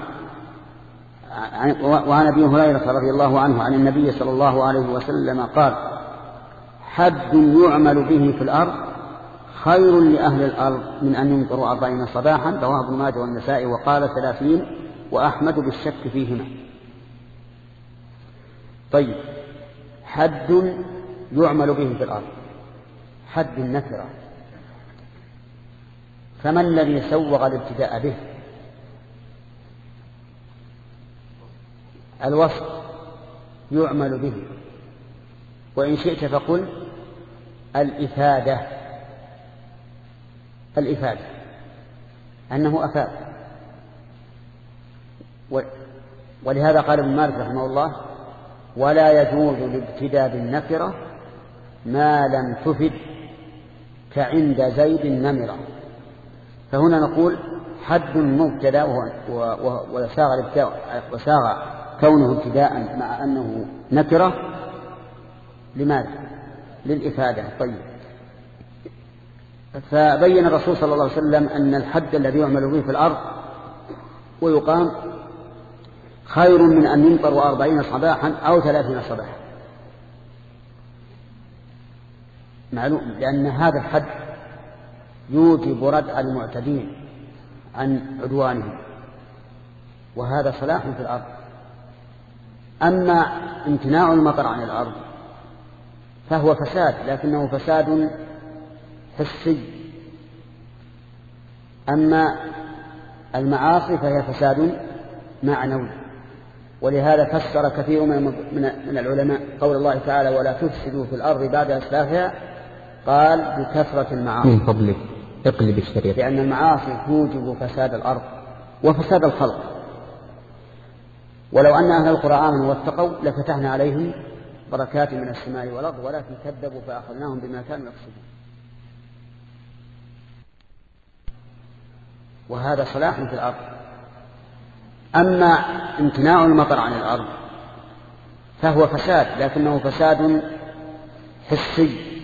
وعن أبي هريرة رضي الله عنه عن النبي صلى الله عليه وسلم قال: حد يعمل به في الأرض خير لأهل الأرض من أن يمطروا أربعين صباحا. رواه ابن ماجه والنسائي وقال ثلاثين وأحمد بالشك فيهما. طيب، حد يعمل به في الأرض، حد النكرة، فما الذي سوغ الابتداء به؟ الوصف يعمل به، وإن شئت فقل الإفادة. الإفادة أنه أفاد. ولهذا قال ابن مالك رحمه الله: ولا يجوز الابتداء بالنكرة ما لم تفد كعند زيد النمرة. فهنا نقول حد مبتدا وساغ وساغ كونه ابتداء مع أنه نكرة لماذا؟ للإفادة. طيب، فبين الرسول صلى الله عليه وسلم أن الحد الذي يعمل به في الأرض ويقام خير من أن يمطر أربعين صباحا أو ثلاثين صباحا، معلوم، لأن هذا الحد يوجب ردع المعتدين عن عدوانهم، وهذا صلاح في الأرض. أما امتناع المطر عن الأرض فهو فساد، لكنه فساد حسي. أما المعاصي فهي فساد معنوي. ولهذا فسر كثير من العلماء قول الله تعالى: ولا تفسدوا في الأرض بعد إصلاحها، قال بكثرة المعاصي. من فضلك اقلب الشريط. لأن المعاصي توجب فساد الأرض وفساد الخلق. ولو أن أهل القرى آمنوا واتقوا لفتحنا عليهم بركات من السماء والأرض ولكن كذبوا فأخذناهم بما كانوا يكسبون. وهذا صلاح في الأرض. أما امتناع المطر عن الأرض فهو فساد، لكنه فساد حسي.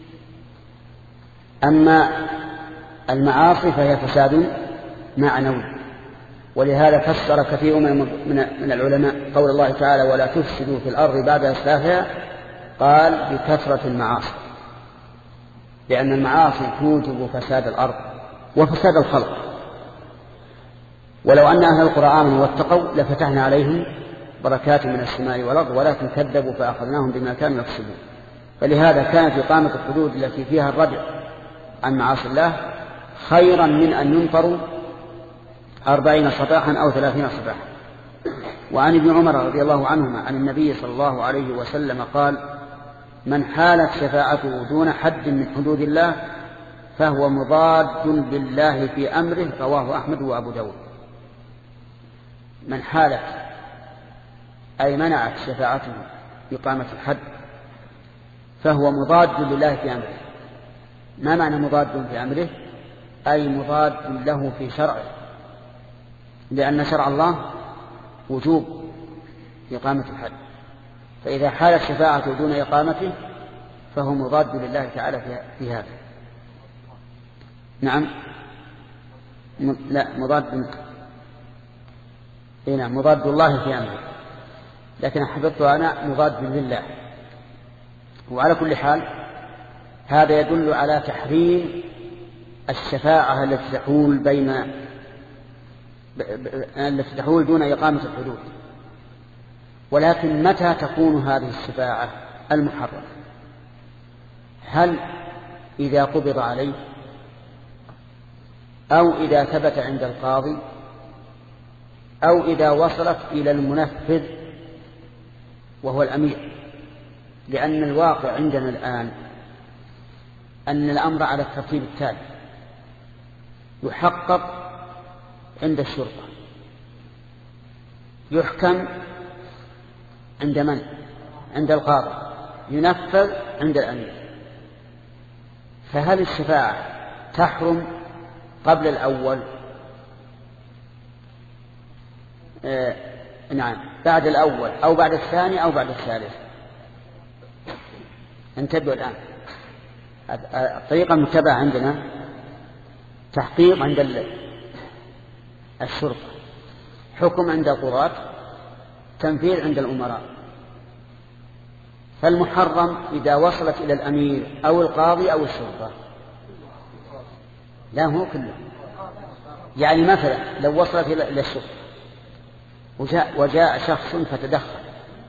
أما المعاصي فهي فساد معنوي. ولهذا فسر كثير من العلماء قول الله تعالى: ولا تفسدوا في الأرض بعد إصلاحها، قال بكثرة المعاصي، لأن المعاصي توجب فساد الأرض وفساد الخلق. ولو أن أهل القرى آمنوا واتقوا لفتحنا عليهم بركات من السماء والأرض ولكن كذبوا فأخذناهم بما كانوا يكسبون. فلهذا كانت إقامة الحدود التي فيها الردع عن معاصي الله خيرا من أن يمطروا أربعين صباحا أو ثلاثين صباحا. وعن ابن عمر رضي الله عنهما عن النبي صلى الله عليه وسلم قال: من حالت شفاعته دون حد من حدود الله فهو مضاد لله في أمره. رواه أحمد وأبو داود. من حالت أي منعت شفاعته إقامة الحد فهو مضاد لله في أمره. ما معنى مضاد في أمره؟ أي مضاد له في شرعه، لأن شرع الله وجوب إقامة الحد، فإذا حالت شفاعته دون إقامته فهو مضاد لله تعالى في هذا. نعم، لا مضاد هنا مضاد الله في أمره، لكن حفظت أنا مضاد لله. وعلى كل حال هذا يدل على تحريم الشفاعة التي تحول بين التي تحول دون إقامة الحدود. ولكن متى تكون هذه الشفاعة المحرمة؟ هل إذا قبض عليه، أو إذا ثبت عند القاضي، أو إذا وصلت إلى المنفذ وهو الأمير؟ لأن الواقع عندنا الآن أن الأمر على الترتيب التالي: يحقق عند الشرطة، يحكم عند من؟ عند القاضي، ينفذ عند الأمير. فهل الشفاعة تحرم قبل الأول؟ آه نعم، بعد الأول أو بعد الثاني أو بعد الثالث. انتبهوا الآن، الطريقة المتبعة عندنا تحقيق عند الشرطة، حكم عند القضاة، تنفيذ عند الأمراء. فالمحرم إذا وصلت إلى الأمير أو القاضي أو الشرطة. لا، هو كله. يعني مثلا لو وصلت إلى الشرطة وجاء, وجاء شخص فتدخل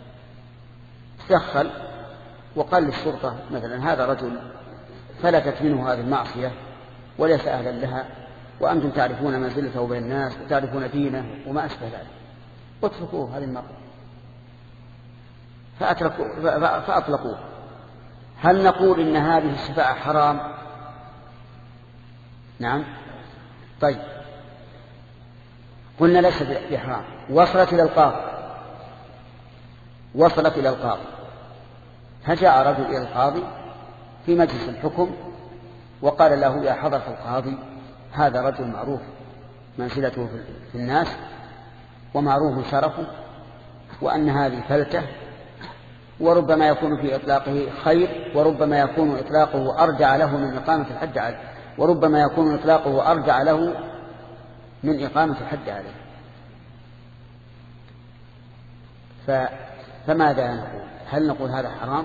تدخل وقال للشرطة مثلا: هذا رجل فلتت منه هذه المعصية وليس أهلا لها، وأنتم تعرفون منزلته بين الناس وتعرفون دينه وما أشبه ذلك، اتركوه هذه المرة. فأطلقوه. هل نقول إن هذه الشفاعة حرام؟ نعم. طيب، قلنا ليس بحرام. وصلت إلى القاضي وصلت إلى القاضي، فجاء رجل إلى القاضي في مجلس الحكم وقال له: يا حضرة القاضي، هذا رجل معروف منزلته في الناس ومعروف شرفه، وأن هذه فلتة، وربما يكون في إطلاقه خير، وربما يكون إطلاقه أرجع له من إقامة الحد عليه، وربما يكون إطلاقه أرجع له من إقامة الحد عليه. فماذا نقول؟ هل نقول هذا حرام؟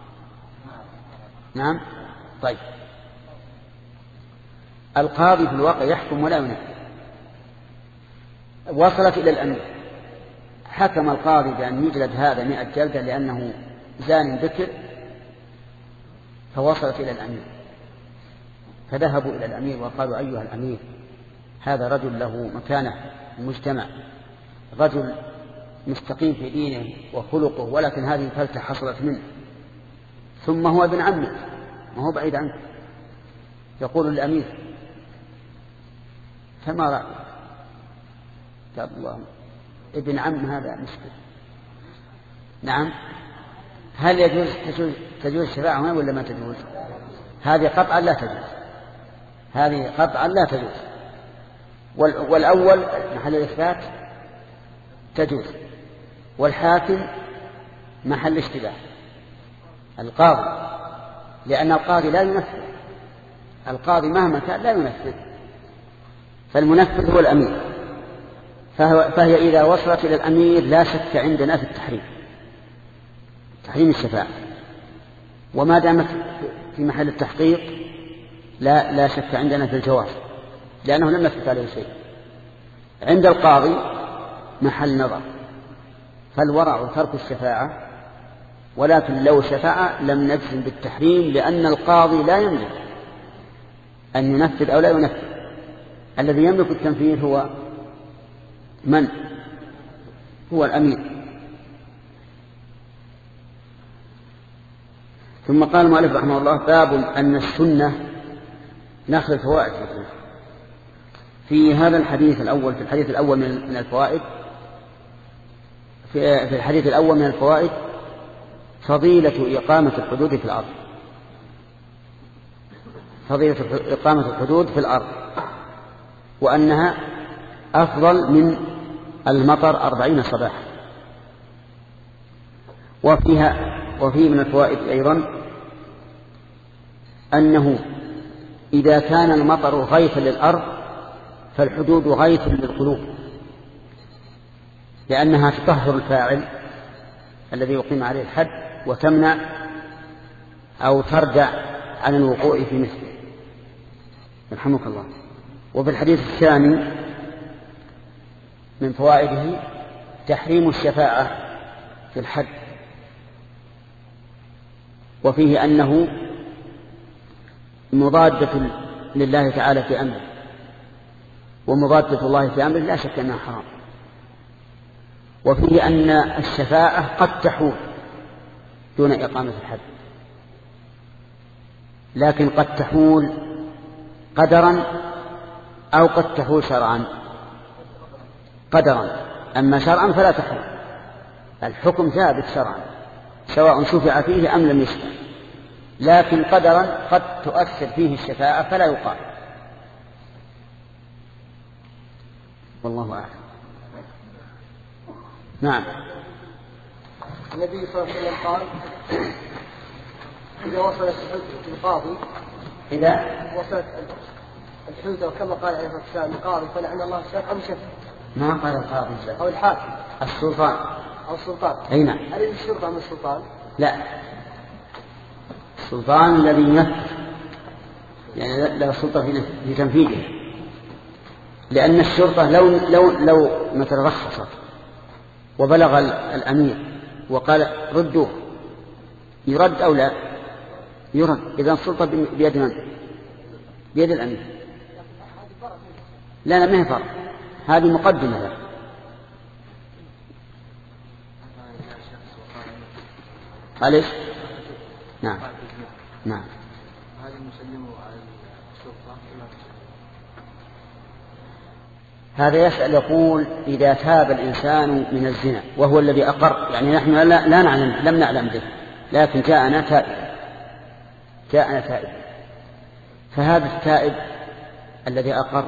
نعم. طيب، القاضي في الواقع يحكم ولا ينفذ. وصلت إلى الأمير، حكم القاضي بأن يجلد هذا مئة جلدة لأنه زان بكر، فوصلت إلى الأمير، فذهبوا إلى الأمير وقالوا: أيها الأمير، هذا رجل له مكانة في المجتمع، رجل مستقيم في دينه وخلقه، ولكن هذه الفلتة حصلت منه، ثم هو ابن عمه ما هو بعيد عنه. يقول الأمير: فما رأيك؟ قال: الله، ابن عم هذا مشكل. نعم. هل يجوز تجوز, تجوز الشفاعة هنا ولا ما تجوز؟ هذه قطعا لا تجوز، هذه قطعا لا تجوز. والأول محل الإثبات تجوز، والحاكم محل اشتباه القاضي، لأن القاضي لا ينفذ، القاضي مهما كان لا ينفذ، فالمنفذ هو الأمير. فهي إذا وصلت إلى الأمير لا شك عندنا في التحريم، تحريم الشفاعة، وما دامت في محل التحقيق لا لا شك عندنا في الجواز، لأنه لم يثبت عليه شيء. عند القاضي محل نظر، فالورع ترك الشفاعة، ولكن لو شفاعة لم نجزم بالتحريم، لأن القاضي لا يملك أن ينفذ أو لا ينفذ. الذي يملك التنفيذ هو من؟ هو الأمير. ثم قال المؤلف رحمه الله: باب أن السنة نخل الفوائد. في هذا الحديث الأول، في الحديث الأول من الفوائد، في الحديث الأول من الفوائد فضيلة إقامة الحدود في الأرض، فضيلة إقامة الحدود في الأرض، وأنها أفضل من المطر أربعين صباحا. وفيها وفيه من الفوائد أيضا أنه إذا كان المطر غيثا للأرض فالحدود غيث للقلوب، لأنها تطهر الفاعل الذي يقيم عليه الحد، وتمنع أو تردع عن الوقوع في مثله. يرحمك الله. وفي الحديث الثاني من فوائده تحريم الشفاعة في الحد، وفيه أنه مضادة لله تعالى في أمره، ومضادة الله في أمره لا شك أنها حرام. وفيه أن الشفاعة قد تحول دون إقامة الحد، لكن قد تحول قدرا أو قد تحول شرعا. قدرا، أما شرعا فلا تحول، الحكم ثابت شرعا سواء شفع فيه أم لم يشفع، لكن قدرا قد تؤثر فيه الشفاعة فلا يقال. والله أعلم. نعم. النبي صلى الله عليه وسلم قال: إذا وصلت القاضي إذا وصلت الحدود، كما قال عليه الصلاة والسلام: القاضي فلعن الله الشافع أو الشفع. ما قال القاضي أو الحاكم، السلطان أو السلطان. أي نعم. هل الشرطة من السلطان؟ لا، السلطان الذي ينفذ، يعني له السلطة في تنفيذه، لأن الشرطة لو لو لو مثلا رخصت وبلغ الأمير وقال ردوه، يرد أو لا يرد. إذا السلطة بيد من؟ بيد الأمير. لا لا ما هي فرق، هذه مقدمة له. قالش نعم نعم. هذا يسأل يقول إذا تاب الإنسان من الزنا وهو الذي أقر، يعني نحن لا, لا نعلم لم نعلم به لكن جاءنا تائب جاءنا تائب فهذا التائب الذي أقر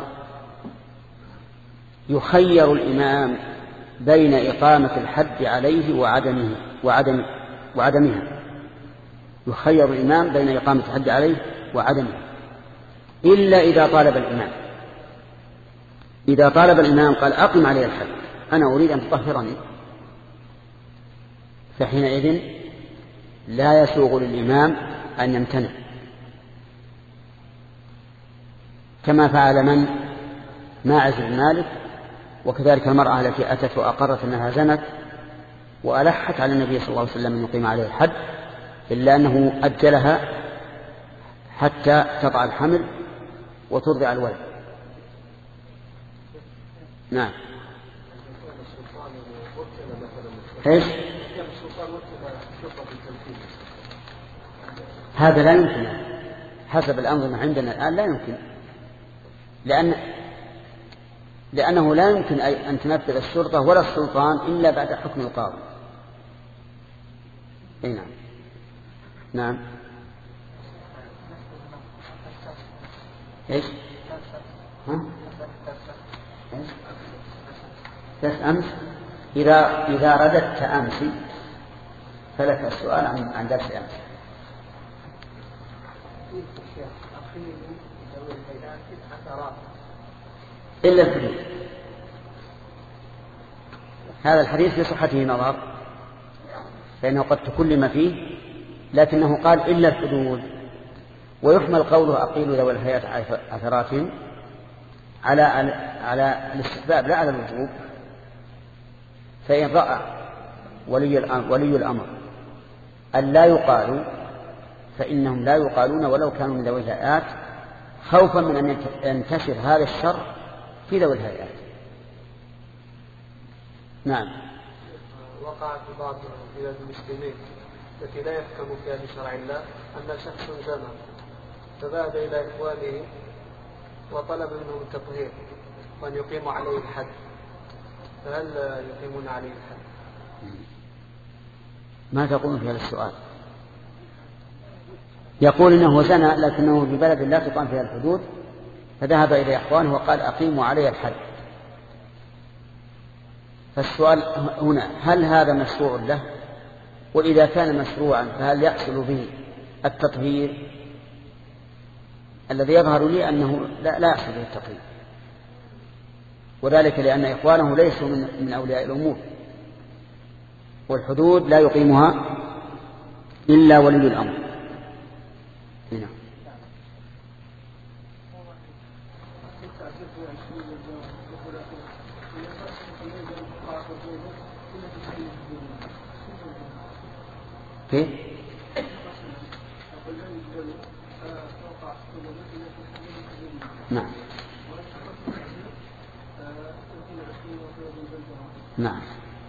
يخير الإمام بين إقامة الحد عليه وعدمه وعدم وعدمها يخير الإمام بين إقامة الحد عليه وعدمه إلا إذا طالب الإمام. إذا طالب الإمام قال أقم علي الحد أنا أريد أن تطهرني، فحينئذ لا يسوغ للإمام أن يمتنع، كما فعل من ماعز بن مالك، وكذلك المرأة التي أتت وأقرت أنها زنت وألحت على النبي صلى الله عليه وسلم أن يقيم عليه الحد، إلا أنه أجلها حتى تضع الحمل وترضع الولد. نعم. ايش؟ هذا لا يمكن حسب الأنظمة عندنا الآن، لا يمكن، لأن لأنه لا يمكن أن تنفذ الشرطة ولا السلطان إلا بعد حكم القاضي. أي نعم. نعم. ايش؟ ها؟ ايش؟ درس أمس. إذا إذا رددت أمس فلك السؤال عن عن درس أمس. إلا الحدود. هذا الحديث في صحته نظر، فإنه قد تكلم فيه، لكنه قال إلا الحدود، ويحمل قوله أقيل ذوي الهيئات عثراتهم على على الاستحباب لا على الوجوب. فإن رأى ولي الأمر, ولي الأمر أن لا يقالوا فإنهم لا يقالون ولو كانوا من ذوي الهيئات، خوفا من أن ينتشر هذا الشر في ذوي الهيئات. نعم. وقع في بعض بلاد المسلمين التي لا يحكم فيها بشرع الله أن شخص زنى فذهب إلى إخوانه وطلب منهم التطهير وأن يقيموا عليه الحد، فهل يقيمون عليه الحد؟ ما تقول في هذا السؤال؟ يقول إنه زنى لكنه في بلد لا تقام فيها الحدود، فذهب إلى إخوانه وقال أقيموا عليه الحد. فالسؤال هنا هل هذا مشروع له؟ وإذا كان مشروعا فهل يحصل به التطهير؟ الذي يظهر لي أنه لا, لا يحصل به التطهير، وذلك لأن إخوانه ليسوا من, من أولياء الأمور، والحدود لا يقيمها إلا ولي الأمر. هنا كيف؟ نعم نعم.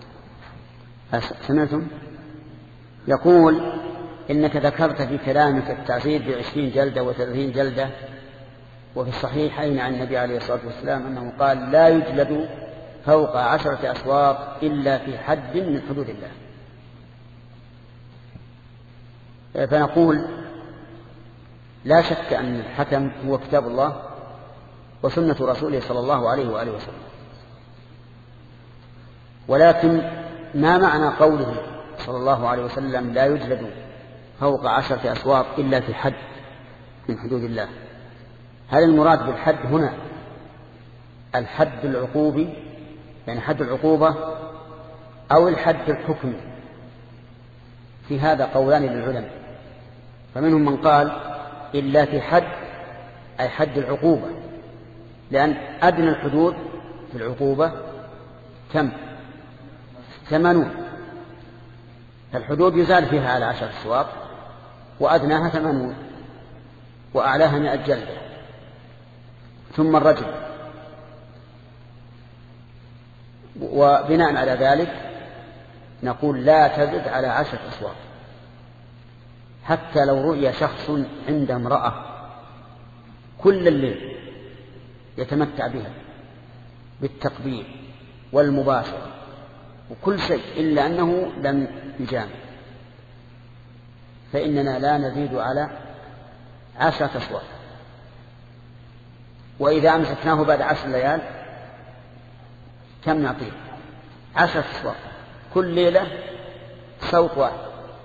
سمعتم؟ يقول إنك ذكرت في كلامك التعذيب بعشرين جلدة وثلاثين جلدة، وفي الصحيحين عن النبي عليه الصلاة والسلام أنه قال لا يجلد فوق عشرة أسواق إلا في حد من حدود الله. فنقول لا شك أن الحكم هو كتاب الله وسنة رسوله صلى الله عليه وآله وسلم، ولكن ما معنى قوله صلى الله عليه وسلم لا يجلد فوق عشرة أسواق إلا في حد من حدود الله؟ هل المراد بالحد هنا الحد العقوبي يعني حد العقوبة أو الحد الحكمي؟ في هذا قولان للعلماء، فمنهم من قال إلا في حد أي حد العقوبة، لأن أدنى الحدود في العقوبة كم؟ ثمانون، الحدود يزال فيها على عشر أسواق وأدناها ثمانون وأعلاها مئة جلدة. ثم الرجل، وبناء على ذلك نقول لا تزد على عشرة أسواق، حتى لو رؤي شخص عند امرأة كل الليل يتمتع بها بالتقبيل والمباشرة وكل شيء إلا أنه لم يجامع، فإننا لا نزيد على عشرة أصوات. وإذا أمسكناه بعد عشر ليال كم نعطيه؟ عشرة أصوات، كل ليلة صوت واحد،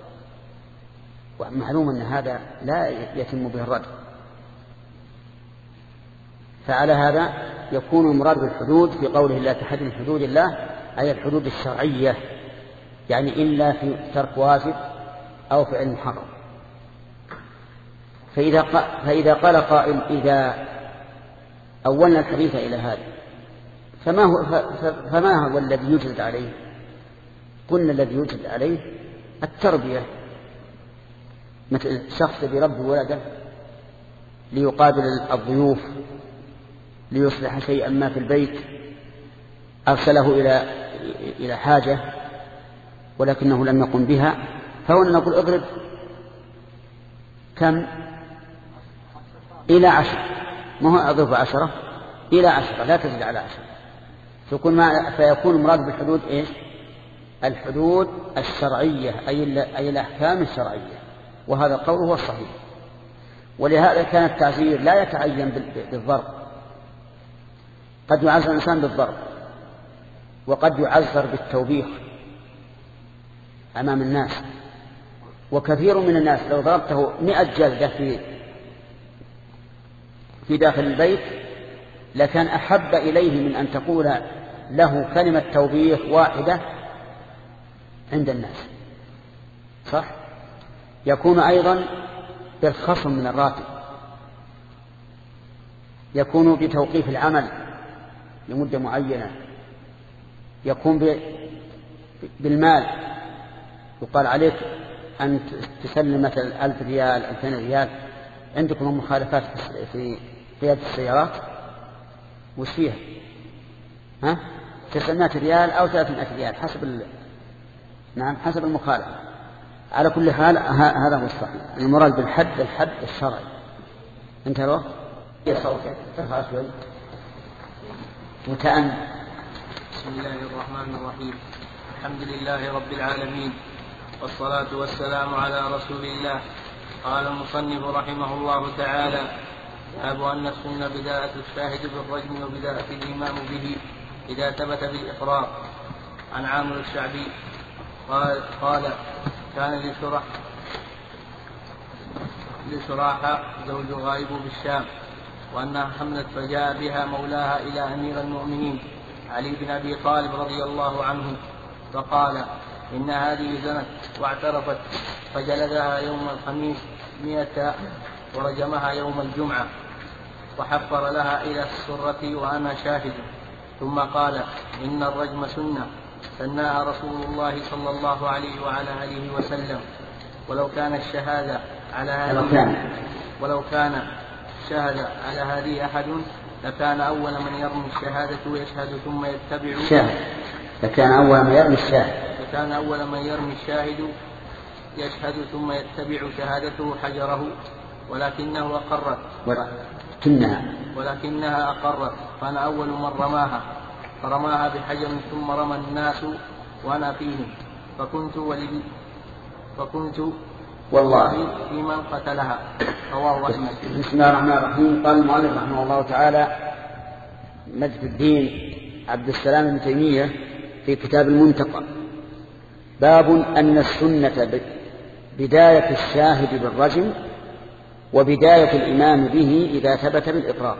ومعلوم أن هذا لا يتم به الرد. فعلى هذا يكون المراد بالحدود في قوله لا تحد حدود الله أي الحدود الشرعية، يعني إلا في ترك واجب أو فعل محرم. فإذا فإذا قال قائل إذا أولنا الحديث إلى هذا فما هو فما هو الذي يجلد عليه؟ قلنا الذي يجلد عليه التربية، مثل شخص برب ولده ليقابل الضيوف ليصلح شيئا ما في البيت، أرسله إلى إلى حاجة ولكنه لم يقم بها، فهنا نقول اضرب كم؟ إلى عشر، ما هو أضرب عشرة إلى عشرة، لا تزيد على عشرة. فيكون, فيكون المراد بالحدود إيش؟ الحدود الشرعية أي الأحكام الشرعية، وهذا القول هو الصحيح. ولهذا كان التعزير لا يتعين بالضرب، قد يعزر الإنسان بالضرب وقد يعزر بالتوبيخ أمام الناس. وكثير من الناس لو ضربته مئة جلدة في في داخل البيت لكان أحب إليه من أن تقول له كلمة توبيخ واحدة عند الناس، صح؟ يكون أيضا بالخصم من الراتب، يكون بتوقيف العمل لمدة معينة، يكون بالمال، يقال عليك أن تسلم مثلا ألف ريال ألفين ريال. عندكم مخالفات في قيادة السيارات وش فيها؟ ها؟ تسعمائة ريال أو ثلاثمائة ريال حسب ال... نعم حسب المخالفة. على كل حال هذا هو الصحيح. المراد بالحد الحد الشرعي. انتبهوا يا صوتك ترفع شوي متأن. بسم الله الرحمن الرحيم. الحمد لله رب العالمين والصلاة والسلام على رسول الله. قال المصنف رحمه الله تعالى: باب أن السنة بداءة الشاهد بالرجم وبداءة الإمام به إذا ثبت بالإقرار. عن عامر الشعبي قال, قال كان لشرح لشراح زوج غائب بالشام وأنها حملت فجاء بها مولاها إلى أمير المؤمنين علي بن أبي طالب رضي الله عنه فقال: إن هذه زنت واعترفت، فجلدها يوم الخميس مئة ورجمها يوم الجمعة وحفر لها إلى السرة وأنا شاهد. ثم قال: إن الرجم سنة سناها رسول الله صلى الله عليه وعلى آله وسلم، ولو كان الشهادة على هذه ولو كان الشهادة على هذه أحد لكان أول من يرمي الشهادة ويشهد ثم يتبع الشاهد لكان أول من يرمي الشاهد لكان أول من يرمي الشاهد يشهد ثم يتبع شهادته حجره، ولكنه أقرت ولكنها ولكنها أقرت فأنا أول من رماها، فرماها بحجر ثم رمى الناس وأنا فيهم، فكنت ولي فكنت والله في من قتلها. رواه أحمد. بسم الله الرحمن الرحيم. قال المؤلف رحمه الله تعالى مجد الدين عبد السلام بن تيمية في كتاب المنتقى: باب أن السنة بداية الشاهد بالرجم وبداية الإمام به إذا ثبت بالإقرار.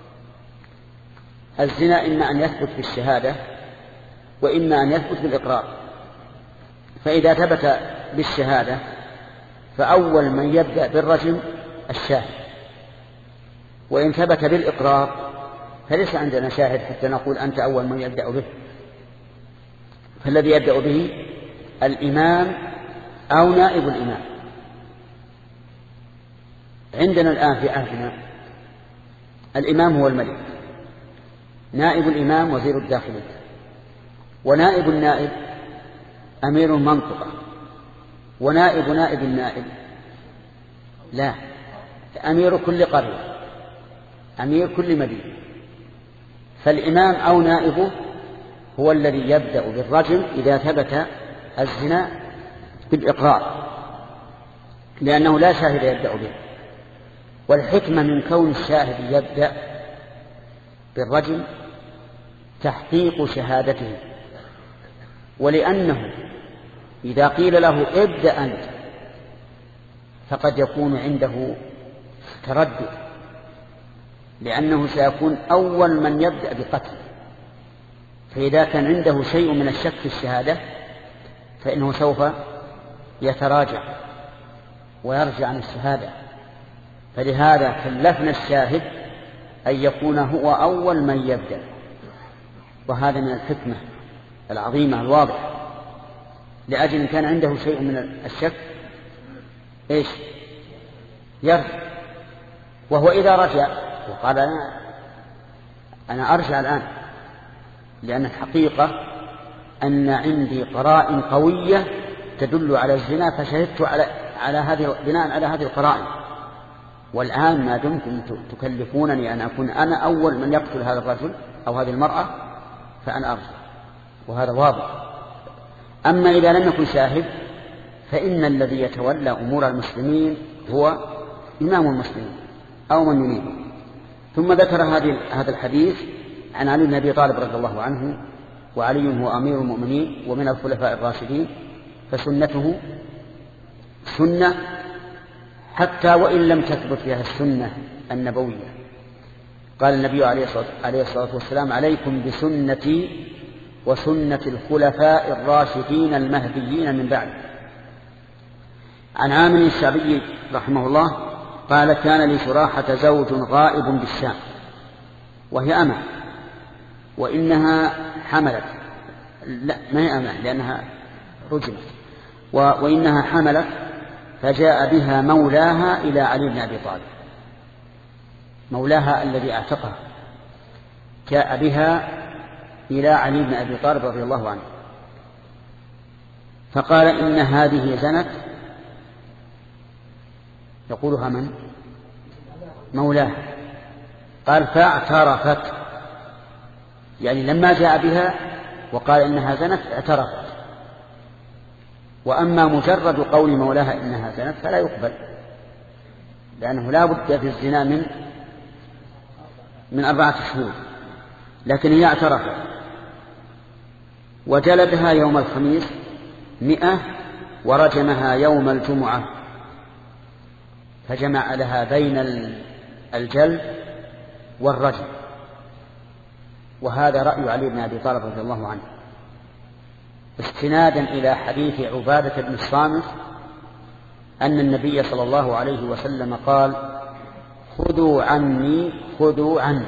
الزنا إما أن يثبت بالشهادة وإما أن يثبت بالإقرار. فإذا ثبت بالشهادة فأول من يبدأ بالرجم الشاهد، وإن ثبت بالإقرار فليس عندنا شاهد حتى نقول أنت أول من يبدأ به، فالذي يبدأ به الإمام أو نائب الإمام. عندنا الآن في عهدنا الإمام هو الملك، نائب الإمام وزير الداخلية، ونائب النائب أمير المنطقة، ونائب نائب النائب لا أمير كل قرية، أمير كل مدينة. فالإمام أو نائبه هو الذي يبدأ بالرجم إذا ثبت الزنا بالإقرار، لأنه لا شاهد يبدأ به. والحكمة من كون الشاهد يبدأ بالرجم تحقيق شهادته، ولأنه إذا قيل له ابدأ أنت فقد يكون عنده تردد، لأنه سيكون أول من يبدأ بقتل، فإذا كان عنده شيء من الشك في الشهادة فإنه سوف يتراجع ويرجع عن الشهادة. فلهذا كلفنا الشاهد أن يكون هو أول من يبدأ، وهذا من الحكمة العظيمة الواضحة، لأجل إن كان عنده شيء من الشك إيش يرجع. وهو إذا رجع وقال أنا, أنا أرجع الآن، لأن الحقيقة أن عندي قرائن قوية تدل على الزنا فشهدت على على هذه بناء على هذه القرائن، والآن ما دمتم تكلفونني أن أكون أنا أول من يقتل هذا الرجل أو هذه المرأة فأنا أرجع، وهذا واضح. أما إذا لم يكن شاهد فإن الذي يتولى أمور المسلمين هو إمام المسلمين أو من ينيب. ثم ذكر هذا الحديث عن علي بن أبي طالب رضي الله عنه، وعلي هو أمير المؤمنين ومن الخلفاء الراشدين، فسنته سنة حتى وإن لم تثبت فيها السنة النبوية. قال النبي عليه الصلاة والسلام عليكم بسنتي وسنة الخلفاء الراشدين المهديين من بعد. عن عامر الشعبي رحمه الله قال كان لسراحة زوج غائب بالشام وهي أمة، وإنها حملت، لا ما هي أمة لأنها رجمت، وإنها حملت فجاء بها مولاها إلى علي بن أبي طالب، مولاها الذي اعتقها جاء بها إلى علي بن أبي طالب رضي الله عنه، فقال إن هذه زنت. يقولها من؟ مولاها. قال فاعترفت، يعني لما جاء بها وقال إنها زنت اعترفت. وأما مجرد قول مولاها إنها زنت فلا يقبل، لأنه لا بد في الزنا من من أربعة شهور، لكن هي اعترفت. وجلدها يوم الخميس مئة ورجمها يوم الجمعة، فجمع لها بين الجلد والرجم. وهذا رأي علي بن أبي طالب رضي الله عنه، استنادا إلى حديث عبادة بن الصامت أن النبي صلى الله عليه وسلم قال خذوا عني خذوا عني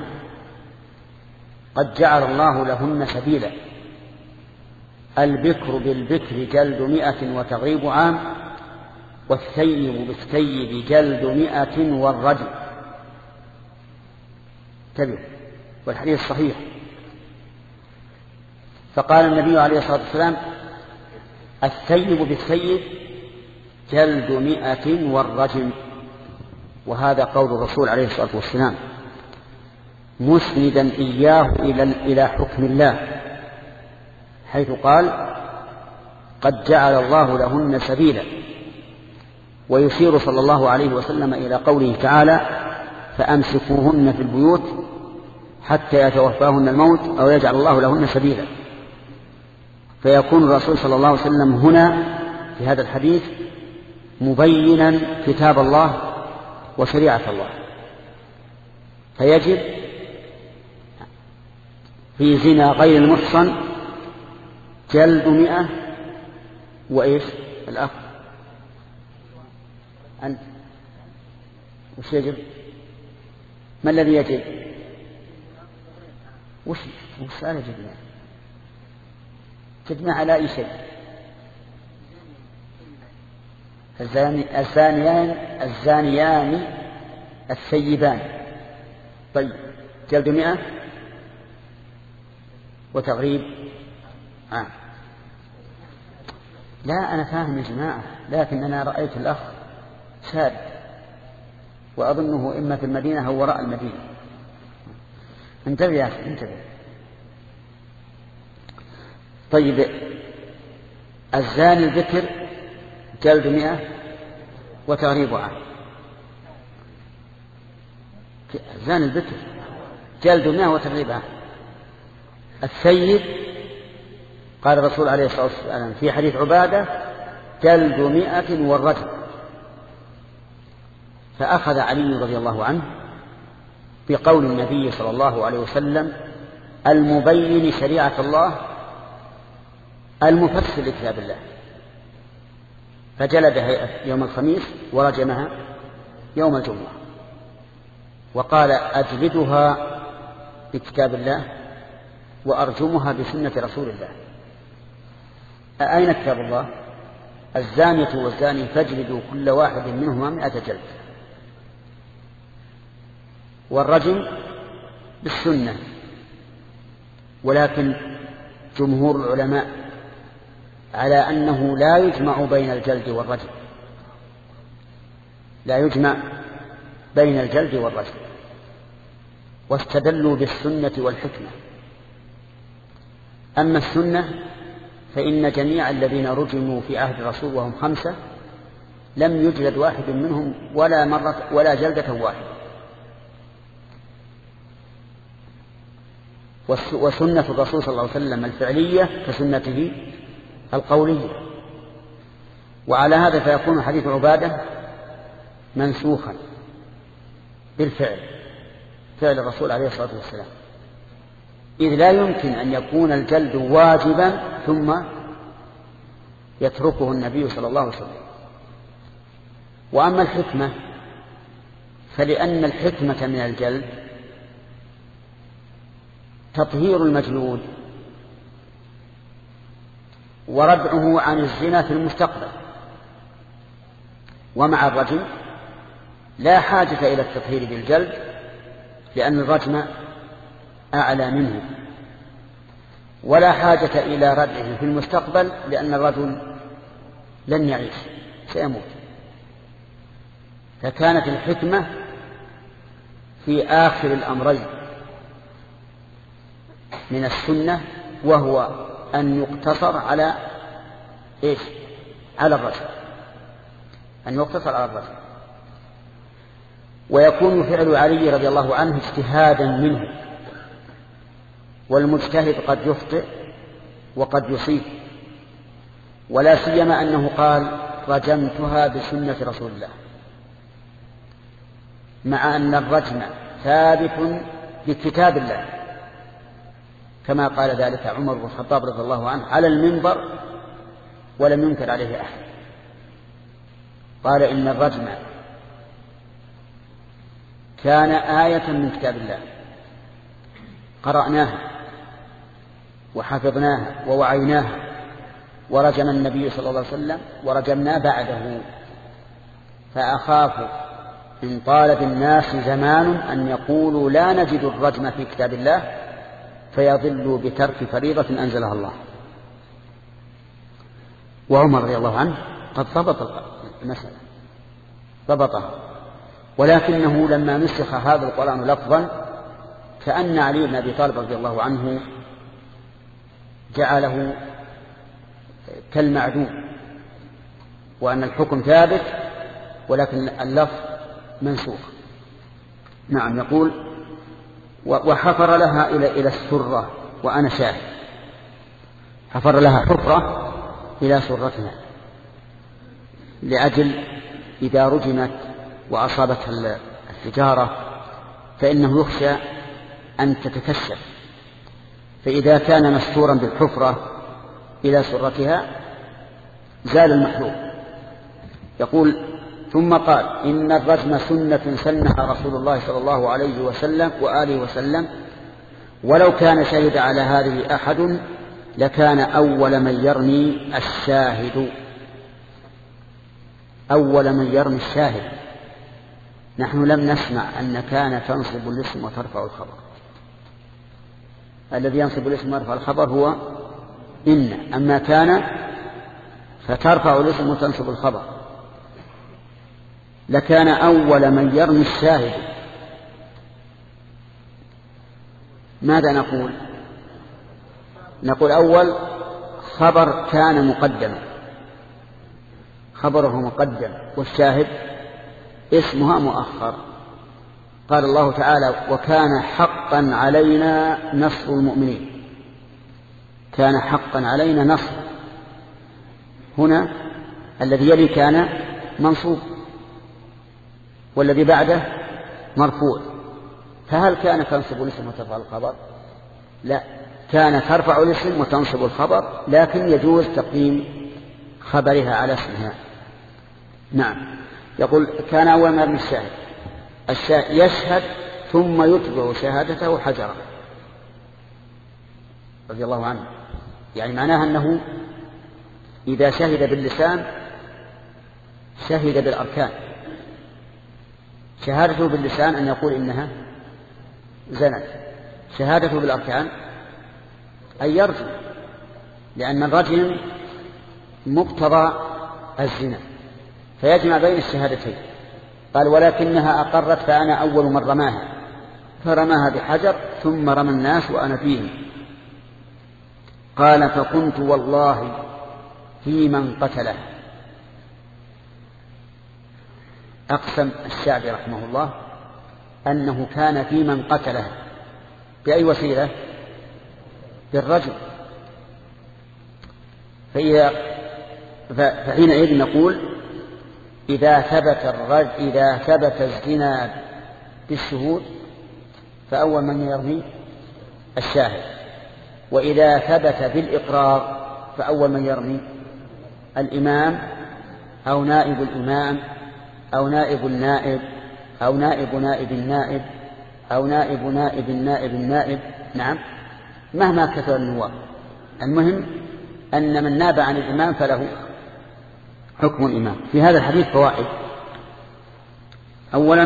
قد جعل الله لهن سبيلا، البكر بالبكر جلد مئة وتغريب عام، والثيب بالثيب جلد مئة والرجم. تبع والحديث صحيح. فقال النبي عليه الصلاة والسلام الثيب بالثيب جلد مئة والرجم، وهذا قول الرسول عليه الصلاة والسلام مسندا إياه إلى إلى حكم الله، حيث قال قد جعل الله لهن سبيلا، ويشير صلى الله عليه وسلم إلى قوله تعالى فأمسكوهن في البيوت حتى يتوفاهن الموت أو يجعل الله لهن سبيلا. فيكون الرسول صلى الله عليه وسلم هنا في هذا الحديث مبينا كتاب الله وشريعة الله، فيجب في زنا غير المحصن جلد مئة وإيش الأخ أنت وش يجب؟ ما الذي يجب؟ وش وش أنا جبنا؟ جبنا على أي شيء؟ الزاني الزانيان الزانيان الثيبان. طيب جلد مئة وتغريب آه. لا أنا فاهم يا جماعة، لكن أنا رأيت الأخ شاب وأظنه إما في المدينة أو وراء المدينة. انتبه يا أخي انتبه. طيب الزاني البكر جلد مئة وتغريب عام. الزاني البكر جلد مئة وتغريب عام. السيد قال الرسول عليه الصلاة والسلام في حديث عبادة جلد مئة والرجم. فأخذ علي رضي الله عنه بقول النبي صلى الله عليه وسلم المبين شريعة الله المفسر لكتاب الله، فجلدها يوم الخميس ورجمها يوم الجمعة، وقال أجلدها بكتاب الله وأرجمها بسنة رسول الله. أين كتاب الله؟ الزانية والزاني فاجلدوا كل واحد منهما مئة جلد. والرجم بالسنة، ولكن جمهور العلماء على أنه لا يجمع بين الجلد والرجم، لا يجمع بين الجلد والرجم، واستدلوا بالسنة والحكمة. أما السنة فإن جميع الذين رجموا في عهد الرسول وهم خمسة لم يجلد واحد منهم ولا مرة ولا جلدة واحدة. وسنة الرسول صلى الله عليه وسلم الفعلية كسنته القولية. وعلى هذا فيكون حديث عبادة منسوخا بالفعل، فعل الرسول عليه الصلاة والسلام، إذ لا يمكن أن يكون الجلد واجبا ثم يتركه النبي صلى الله عليه وسلم. وأما الحكمة فلأن الحكمة من الجلد تطهير المجلود وردعه عن الزنا في المستقبل. ومع الرجم لا حاجة إلى التطهير بالجلد لأن الرجم أعلى منه، ولا حاجة إلى ردعه في المستقبل لأن الرجل لن يعيش سيموت. فكانت الحكمة في آخر الأمرين من السنة، وهو أن يقتصر على إيش؟ على الرجل، أن يقتصر على الرجل. ويكون فعل علي رضي الله عنه اجتهادا منه، والمجتهد قد يخطئ وقد يصيب، ولا سيما أنه قال رجمتها بسنة رسول الله، مع أن الرجم ثابت بكتاب الله كما قال ذلك عمر بن الخطاب رضي الله عنه على المنبر ولم ينكر عليه أحد. قال إن الرجم كان آية من كتاب الله قرأناها وحفظناها ووعيناها، ورجم النبي صلى الله عليه وسلم ورجمنا بعده، فأخاف إن طال بالناس زمان أن يقولوا لا نجد الرجم في كتاب الله فيضلوا بترك فريضة أنزلها الله. وعمر رضي الله عنه قد ضبط المسألة ضبطها، ولكنه لما نسخ هذا القرآن لفظا كأن علي بن أبي طالب رضي الله عنه جعله كالمعدوم، وأن الحكم ثابت ولكن اللفظ منسوخ. نعم. يقول وحفر لها إلى إلى السرة وأنا شاهد. حفر لها حفرة إلى سرتها لأجل إذا رجمت وأصابتها الحجارة فإنه يخشى أن تتكشف، فإذا كان مستورا بالحفرة إلى سرتها زال المحذور. يقول ثم قال إن الرجم سنة سنها رسول الله صلى الله عليه وسلم وآله وسلم، ولو كان شهد على هذه أحد لكان أول من يرمي الشاهد، أول من يرمي الشاهد. نحن لم نسمع أن كان تنصب الاسم وترفع الخبر. الذي ينصب الاسم ويرفع الخبر هو إن، أما كان فترفع الاسم وتنصب الخبر. لكان أول من يرمي الشاهد. ماذا نقول؟ نقول أول خبر كان مقدما، خبره مقدم، والشاهد اسمها مؤخر. قال الله تعالى: وكان حقا علينا نصر المؤمنين. كان حقا علينا نصر، هنا الذي يلي كان منصوب والذي بعده مرفوع، فهل كان تنصب الاسم وترفع الخبر؟ لا، كان ترفع الاسم وتنصب الخبر، لكن يجوز تقديم خبرها على اسمها. نعم. يقول: كان أول ما من الشاهد الشاهد يشهد ثم يتبع شهادته حجرا رضي الله عنه، يعني معناها أنه إذا شهد باللسان شهد بالأركان. شهادته باللسان أن يقول إنها زنت، شهادته بالأركان أن يرجم، لأن الرجم مقتضى الزنا، فيجمع بين الشهادتين. قال: ولكنها أقرت فأنا أول من رماها، فرماها بحجر ثم رمى الناس وأنا فيهم. قال: فكنت والله في من قتله. أقسم الشعبي رحمه الله أنه كان في من قتله بأي وسيلة؟ بالرجل. فحينئذ نقول: إذا ثبت الرجل إذا ثبت الزنا بالشهود فأول من يرمي الشاهد، وإذا ثبت بالإقرار فأول من يرمي الإمام أو نائب الإمام أو نائب النائب أو نائب نائب النائب أو نائب نائب النائب النائب. نعم، مهما كثر النواب، المهم أن من ناب عن الإمام فله حكم الإمام. في هذا الحديث فوائد: أولا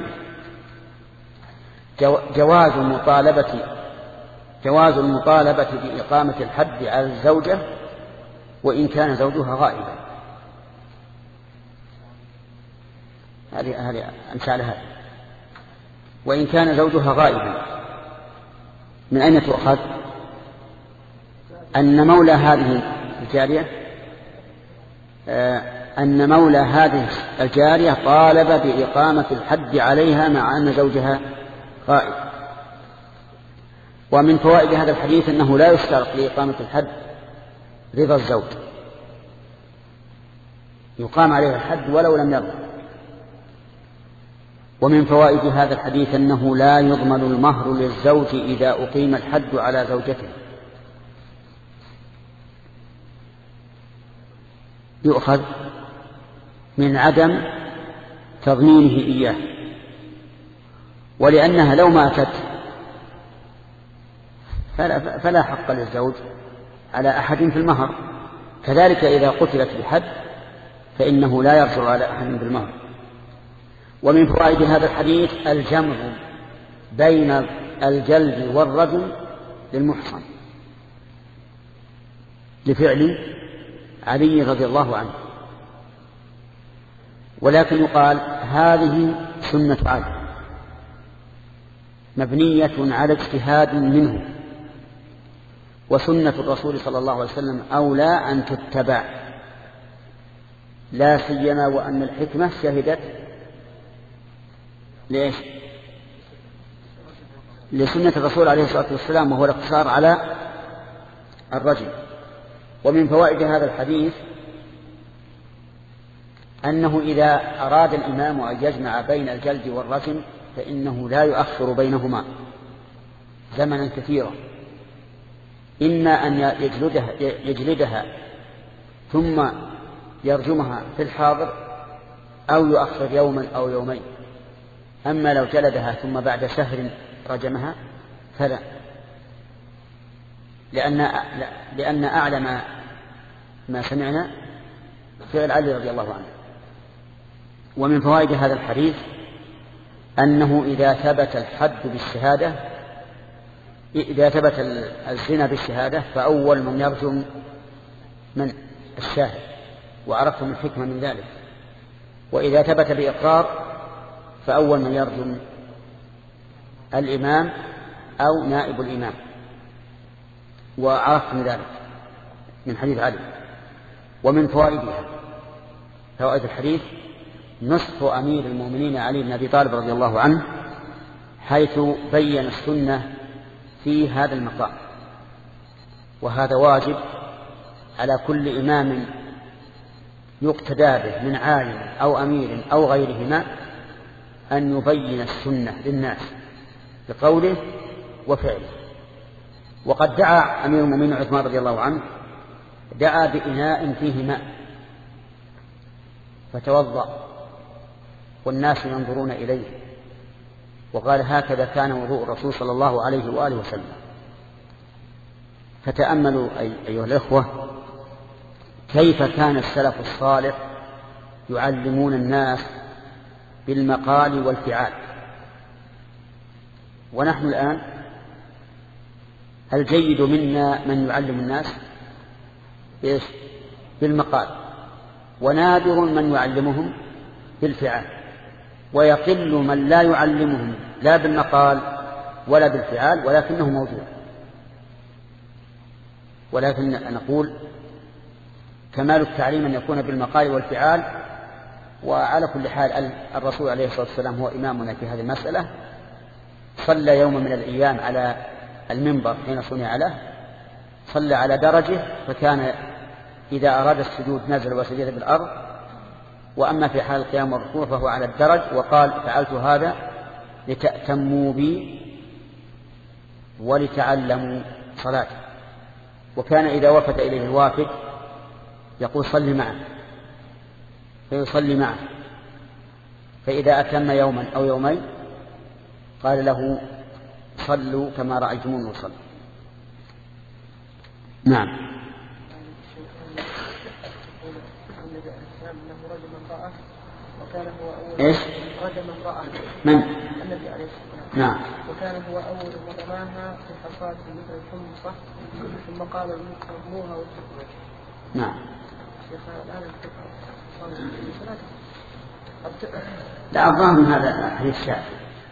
جواز مطالبة جواز المطالبة بإقامة الحد على الزوجة وإن كان زوجها غائبا. هذه هذه أمثال هذه. وإن كان زوجها غائبا، من أين تؤخذ؟ أن مولى هذه الجارية أن مولى هذه الجارية طالب بإقامة الحد عليها مع أن زوجها غائب. ومن فوائد هذا الحديث أنه لا يشترط لإقامة الحد رضا الزوج، يقام عليها الحد ولو لم يرضى. ومن فوائد هذا الحديث أنه لا يضمن المهر للزوج إذا أقيم الحد على زوجته. يؤخذ من عدم تضمينه إياه، ولأنها لو ماتت فلا, فلا حق للزوج على أحد في المهر، كذلك إذا قتلت بحد فإنه لا يرجع على أحد بالمهر. ومن فوائد هذا الحديث الجمع بين الجلد والرجم للمحصن لفعل علي رضي الله عنه. ولكن يقال هذه سنة علي مبنية على اجتهاد منه، وسنة الرسول صلى الله عليه وسلم أولى أن تتبع، لا سيما وأن الحكمة شهدت ليش؟ لسنة الرسول عليه الصلاة والسلام، وهو الاقتصار على الرجل. ومن فوائد هذا الحديث أنه إذا أراد الإمام أن يجمع بين الجلد والرجم فإنه لا يؤخر بينهما زمنا كثيرا، إما أن يجلدها, يجلدها ثم يرجمها في الحاضر أو يؤخر يوما أو يومين. أما لو جلدها ثم بعد شهر رجمها فلا، لأن, لأن أعلم ما سمعنا فعل علي رضي الله عنه. ومن فوائد هذا الحديث أنه إذا ثبت الحد بالشهادة إذا ثبت الزنا بالشهادة فأول من يرجم من الشاهد، وعرفتم الحكمة من ذلك. وإذا ثبت بإقرار فأول من يرجم الإمام أو نائب الإمام. وعرفت من ذلك من حديث علي. ومن فوائدها فوائد الحديث نصف أمير المؤمنين علي بن أبي طالب رضي الله عنه، حيث بين السنة في هذا المقام. وهذا واجب على كل إمام يقتدى به من عالم أو أمير أو غيرهما أن يبين السنة للناس بقوله وفعله. وقد دعا أمير المؤمنين عثمان رضي الله عنه دعا بإناء فيه ماء فتوضأ والناس ينظرون إليه، وقال هكذا كان وضوء الرسول صلى الله عليه وآله وسلم. فتأملوا أيها الإخوة كيف كان السلف الصالح يعلمون الناس بالمقال والفعال. ونحن الآن الجيد منا من يعلم الناس بالمقال، ونادر من يعلمهم بالفعال، ويقل من لا يعلمهم لا بالمقال ولا بالفعال ولكنه موجود. ولكن نقول كمال التعليم أن يكون بالمقال والفعال. وعلى كل حال الرسول عليه الصلاة والسلام هو إمامنا في هذه المسألة. صلى يوم من الأيام على المنبر حين صنع له، صلى على درجه، فكان إذا أراد السجود نزل وسجد بالأرض، وأما في حال القيام والركوع فهو على الدرج. وقال فعلت هذا لتأتموا بي ولتعلموا صلاتي. وكان إذا وفد إليه الوافد يقول صلي معه فيصلي معه، فإذا أتم يوما أو يومين قال له صلوا كما رأيتموني أصلي. نعم. ايش؟ رجم امرأة. من؟ النبي عليه الصلاة والسلام. نعم. وكان هو أول من رماها في الحصاد مثل الحمصة، ثم قال ارموها واتركوها. نعم. شيخ الآن لا الظاهر من هذا حديث الشافعي.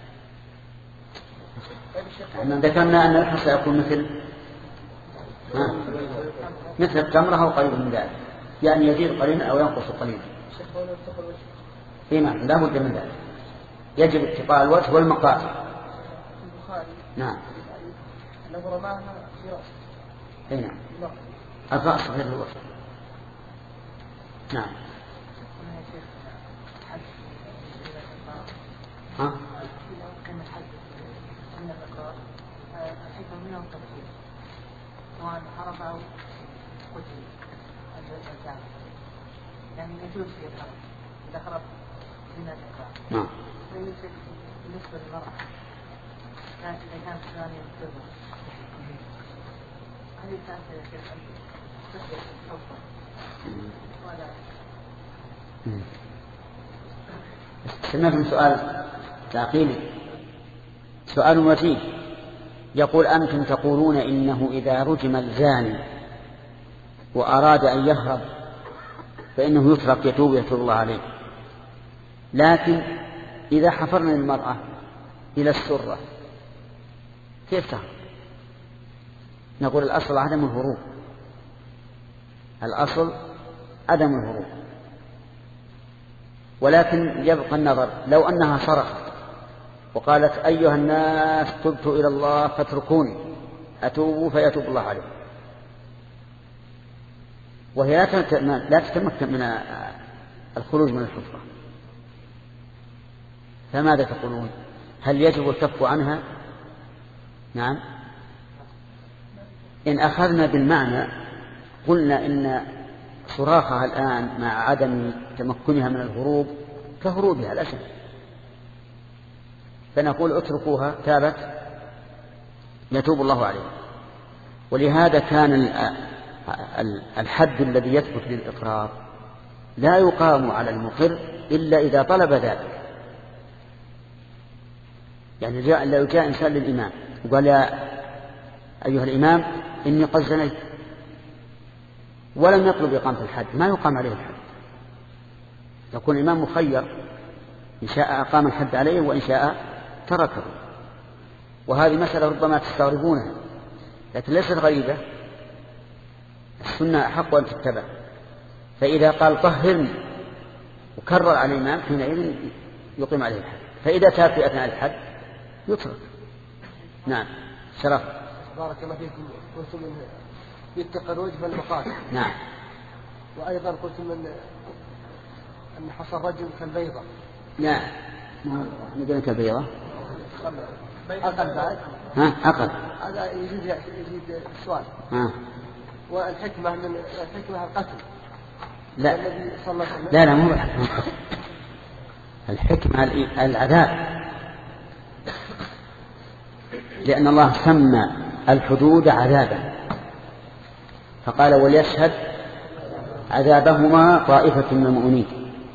احنا ذكرنا أن الحصى يكون مثل ها؟ مثل التمرة أو قريب من ذلك، يعني يزيد قليلا أو ينقص قليلا. نعم لا بد من ذلك، يجب اتقاء الوجه والمقاس. نعم. لو رماها في رأس. اي نعم. الرأس غير الوجه. نعم. ها؟ سواء حرف أو قتل الجامع، يعني يجوز في الحرف إذا حرف من الإقرار. نعم. فيوجد بالنسبة للمرأة كانت إذا كانت ثانية مكتوبة هذه كانت يا شيخ تثبت حفظا ولا سمعتم سؤال تعقيلي، سؤال وجيه يقول أنتم تقولون إنه إذا رجم الزاني وأراد أن يهرب فإنه يترك يتوب يتوب الله عليه، لكن إذا حفرنا المرأة إلى السرة كيف تهرب؟ نقول الأصل عدم الهروب، الأصل عدم الهروب، ولكن يبقى النظر لو أنها صرخت وقالت أيها الناس تبت إلى الله فاتركوني أتوب فيتوب الله عليه، وهي لا تتمكن من الخروج من الحفرة، فماذا تقولون؟ هل يجب الكف عنها؟ نعم. إن أخذنا بالمعنى قلنا إن صراخها الآن مع عدم تمكنها من الهروب كهروبها لا شك، فنقول اتركوها تابت يتوب الله عليه. ولهذا كان الحد الذي يثبت للإقرار لا يقام على المقر إلا إذا طلب ذلك. يعني جاء لو جاء إنسان للإمام وقال يا أيها الإمام إني قد زنيت ولم يطلب إقامة الحد ما يقام عليه الحد، يكون الإمام مخير إن شاء أقام الحد عليه وإن شاء تركه. وهذه مسألة ربما تستغربونها لكن ليست غريبة، السنة أحق أن تتبع. فإذا قال طهرني وكرر على الإمام حينئذ يقيم عليه الحد، فإذا تاب في أثناء الحد يترك. نعم. شرف. بارك الله فيكم. قلتم من يتقى الوجه المقاتل. نعم. وأيضا قلتم من أن حصى الرجل كالبيضة. لا نقول كالبيضة أقل بعد. ها أقل. هذا يزيد يزيد السؤال. ها. والحكمة من الحكمة القتل. لا لا لا مو الحكمة العذاب، لأن الله سمى الحدود عذابا فقال وليشهد عذابهما طائفة من المؤمنين،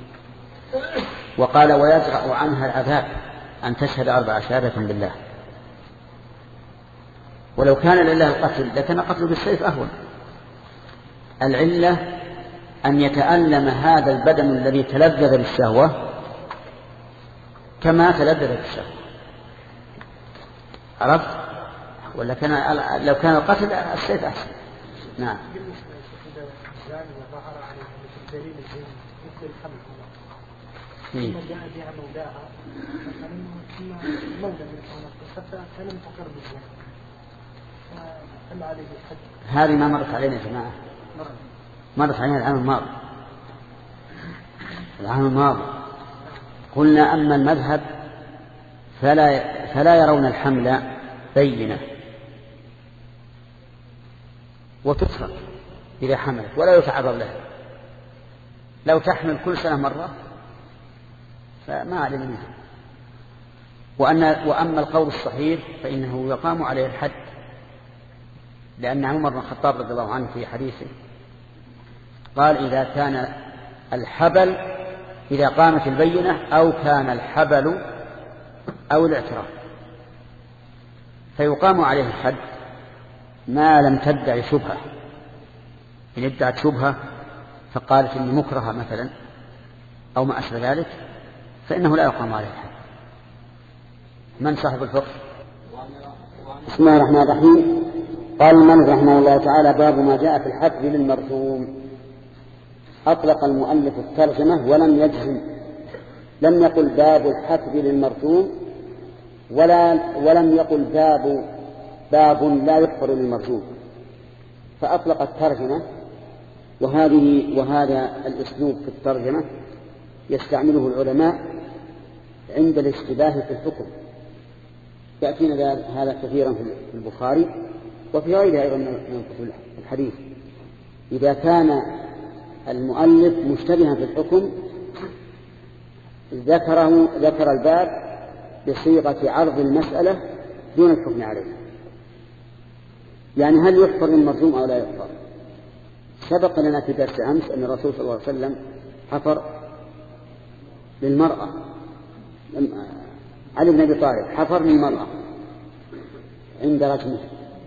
وقال ويدرأ عنها العذاب أن تشهد أربع شهادة بالله. ولو كان لله القتل لكان قتل بالسيف أهون. العلة أن يتألم هذا البدن الذي تلذذ بالشهوة كما تلذذ بالشهوة. عرفت؟ ولا كان لو كان القتل السيف أحسن. نعم. هذه ما مرت علينا يا جماعة، مرت علينا العام الماضي. العام الماضي قلنا أما المذهب فلا فلا يرون الحمل بينة وتترك إذا حملت ولا يتعرض لها. لو تحمل كل سنة مرة فما علم منها. وأن وأما القول الصحيح فإنه يقام عليه الحد، لأن عمر بن الخطاب رضي الله عنه في حديثه قال إذا كان الحبل إذا قامت البينة أو كان الحبل أو الاعتراف فيقام عليه الحد ما لم تدعي شبهة. إن ادعت شبهة فقالت إني مكرهة مثلا أو ما أشبه ذلك فإنه لا يقام عليه الحد. من صاحب الفقه؟ بسم الله الرحمن الرحيم. قال المؤلف رحمه الله تعالى باب ما جاء في الحد للمرسوم. أطلق المؤلف الترجمة ولم يجزم، لم يقل باب الحد للمرسوم ولا ولم يقل باب باب لا يحفر للمرسوم، فأطلق الترجمة. وهذه وهذا الأسلوب في الترجمة يستعمله العلماء عند الاشتباه في الحكم. يأتينا هذا كثيرا في البخاري وفي غيره أيضا من الحديث. إذا كان المؤلف مشتبها في الحكم ذكره ذكر الباب بصيغة عرض المسألة دون الحكم عليه. يعني هل يحفر للمرسوم أو لا يحفر؟ سبق لنا في درس أمس أن الرسول صلى الله عليه وسلم حفر للمرأة. علي بن أبي طالب حفر للمرأة عند رجمه،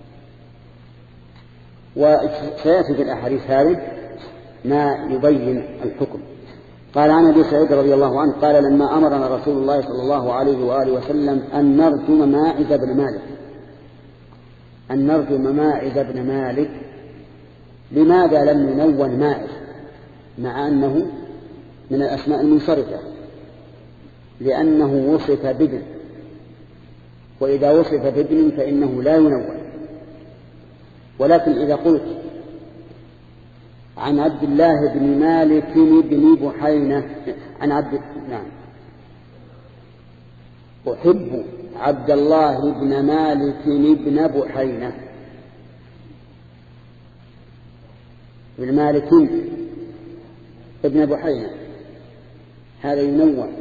وسيأتي في الأحاديث هذه ما يبين الحكم. قال عن أبي سعيد رضي الله عنه قال لما أمرنا رسول الله صلى الله عليه وآله وسلم أن نرجم ماعز بن مالك أن نرجم ماعز بن مالك لماذا لم ينون ماعز مع أنه من الأسماء المنصرفة؟ لأنه وصف بابن، وإذا وصف بابن فإنه لا ينون. ولكن إذا قلت عن عبد الله بن مالك بن بحينة عن عبد نعم أحب عبد الله بن مالك بن بحينة بن مالك ابن بحينة، هذا ينون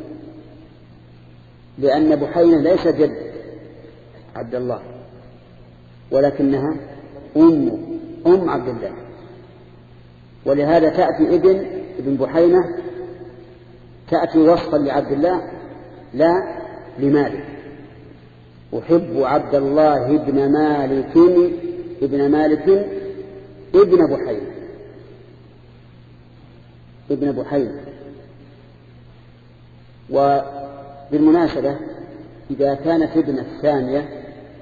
لأن بحينة ليس جد عبد الله ولكنها أم أم عبد الله، ولهذا تأتي ابن ابن بحينة تأتي وصفا لعبد الله لا لمالك. أحب عبد الله ابن مالك ابن مالك ابن بحينة ابن بحينة. وبالمناسبة إذا كانت ابن الثانية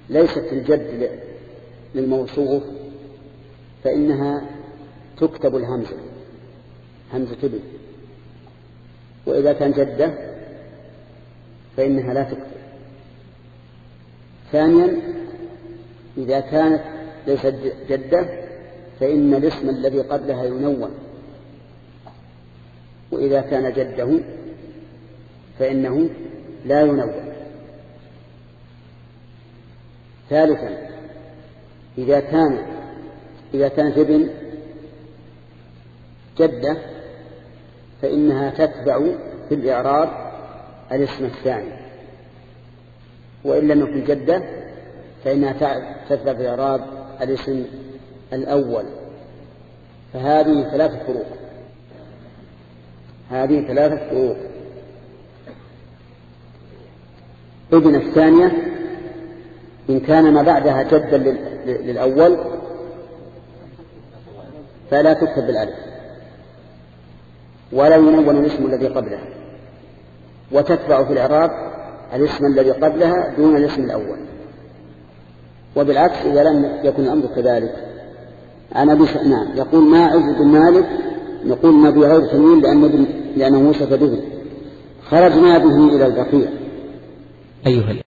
ليست الجد للموصوف فإنها تكتب الهمزة همزة ابن، وإذا كان جدة فإنها لا تكتب. ثانيا إذا كانت ليست جدة فإن الاسم الذي قبلها ينون، وإذا كان جده فإنه لا ينون. ثالثا إذا كان إذا كانت ابن جدة فإنها تتبع في الإعراب الاسم الثاني، وإن لم يكن جدة فإنها تتبع في الإعراب الاسم الأول. فهذه ثلاثة فروق هذه ثلاثة فروق. ابن الثانية إن كان ما بعدها جدا للأول فلا تكتب بالألف ولا ينون الاسم الذي قبلها، وتتبع في الإعراب الاسم الذي قبلها دون الاسم الأول. وبالعكس إذا لم يكن الأمر كذلك أنا بشأنان يقول ماعز بن مالك نقول ما بغير تنوين لأنه, لأنه وصف به خرجنا به إلى البقيع. أيها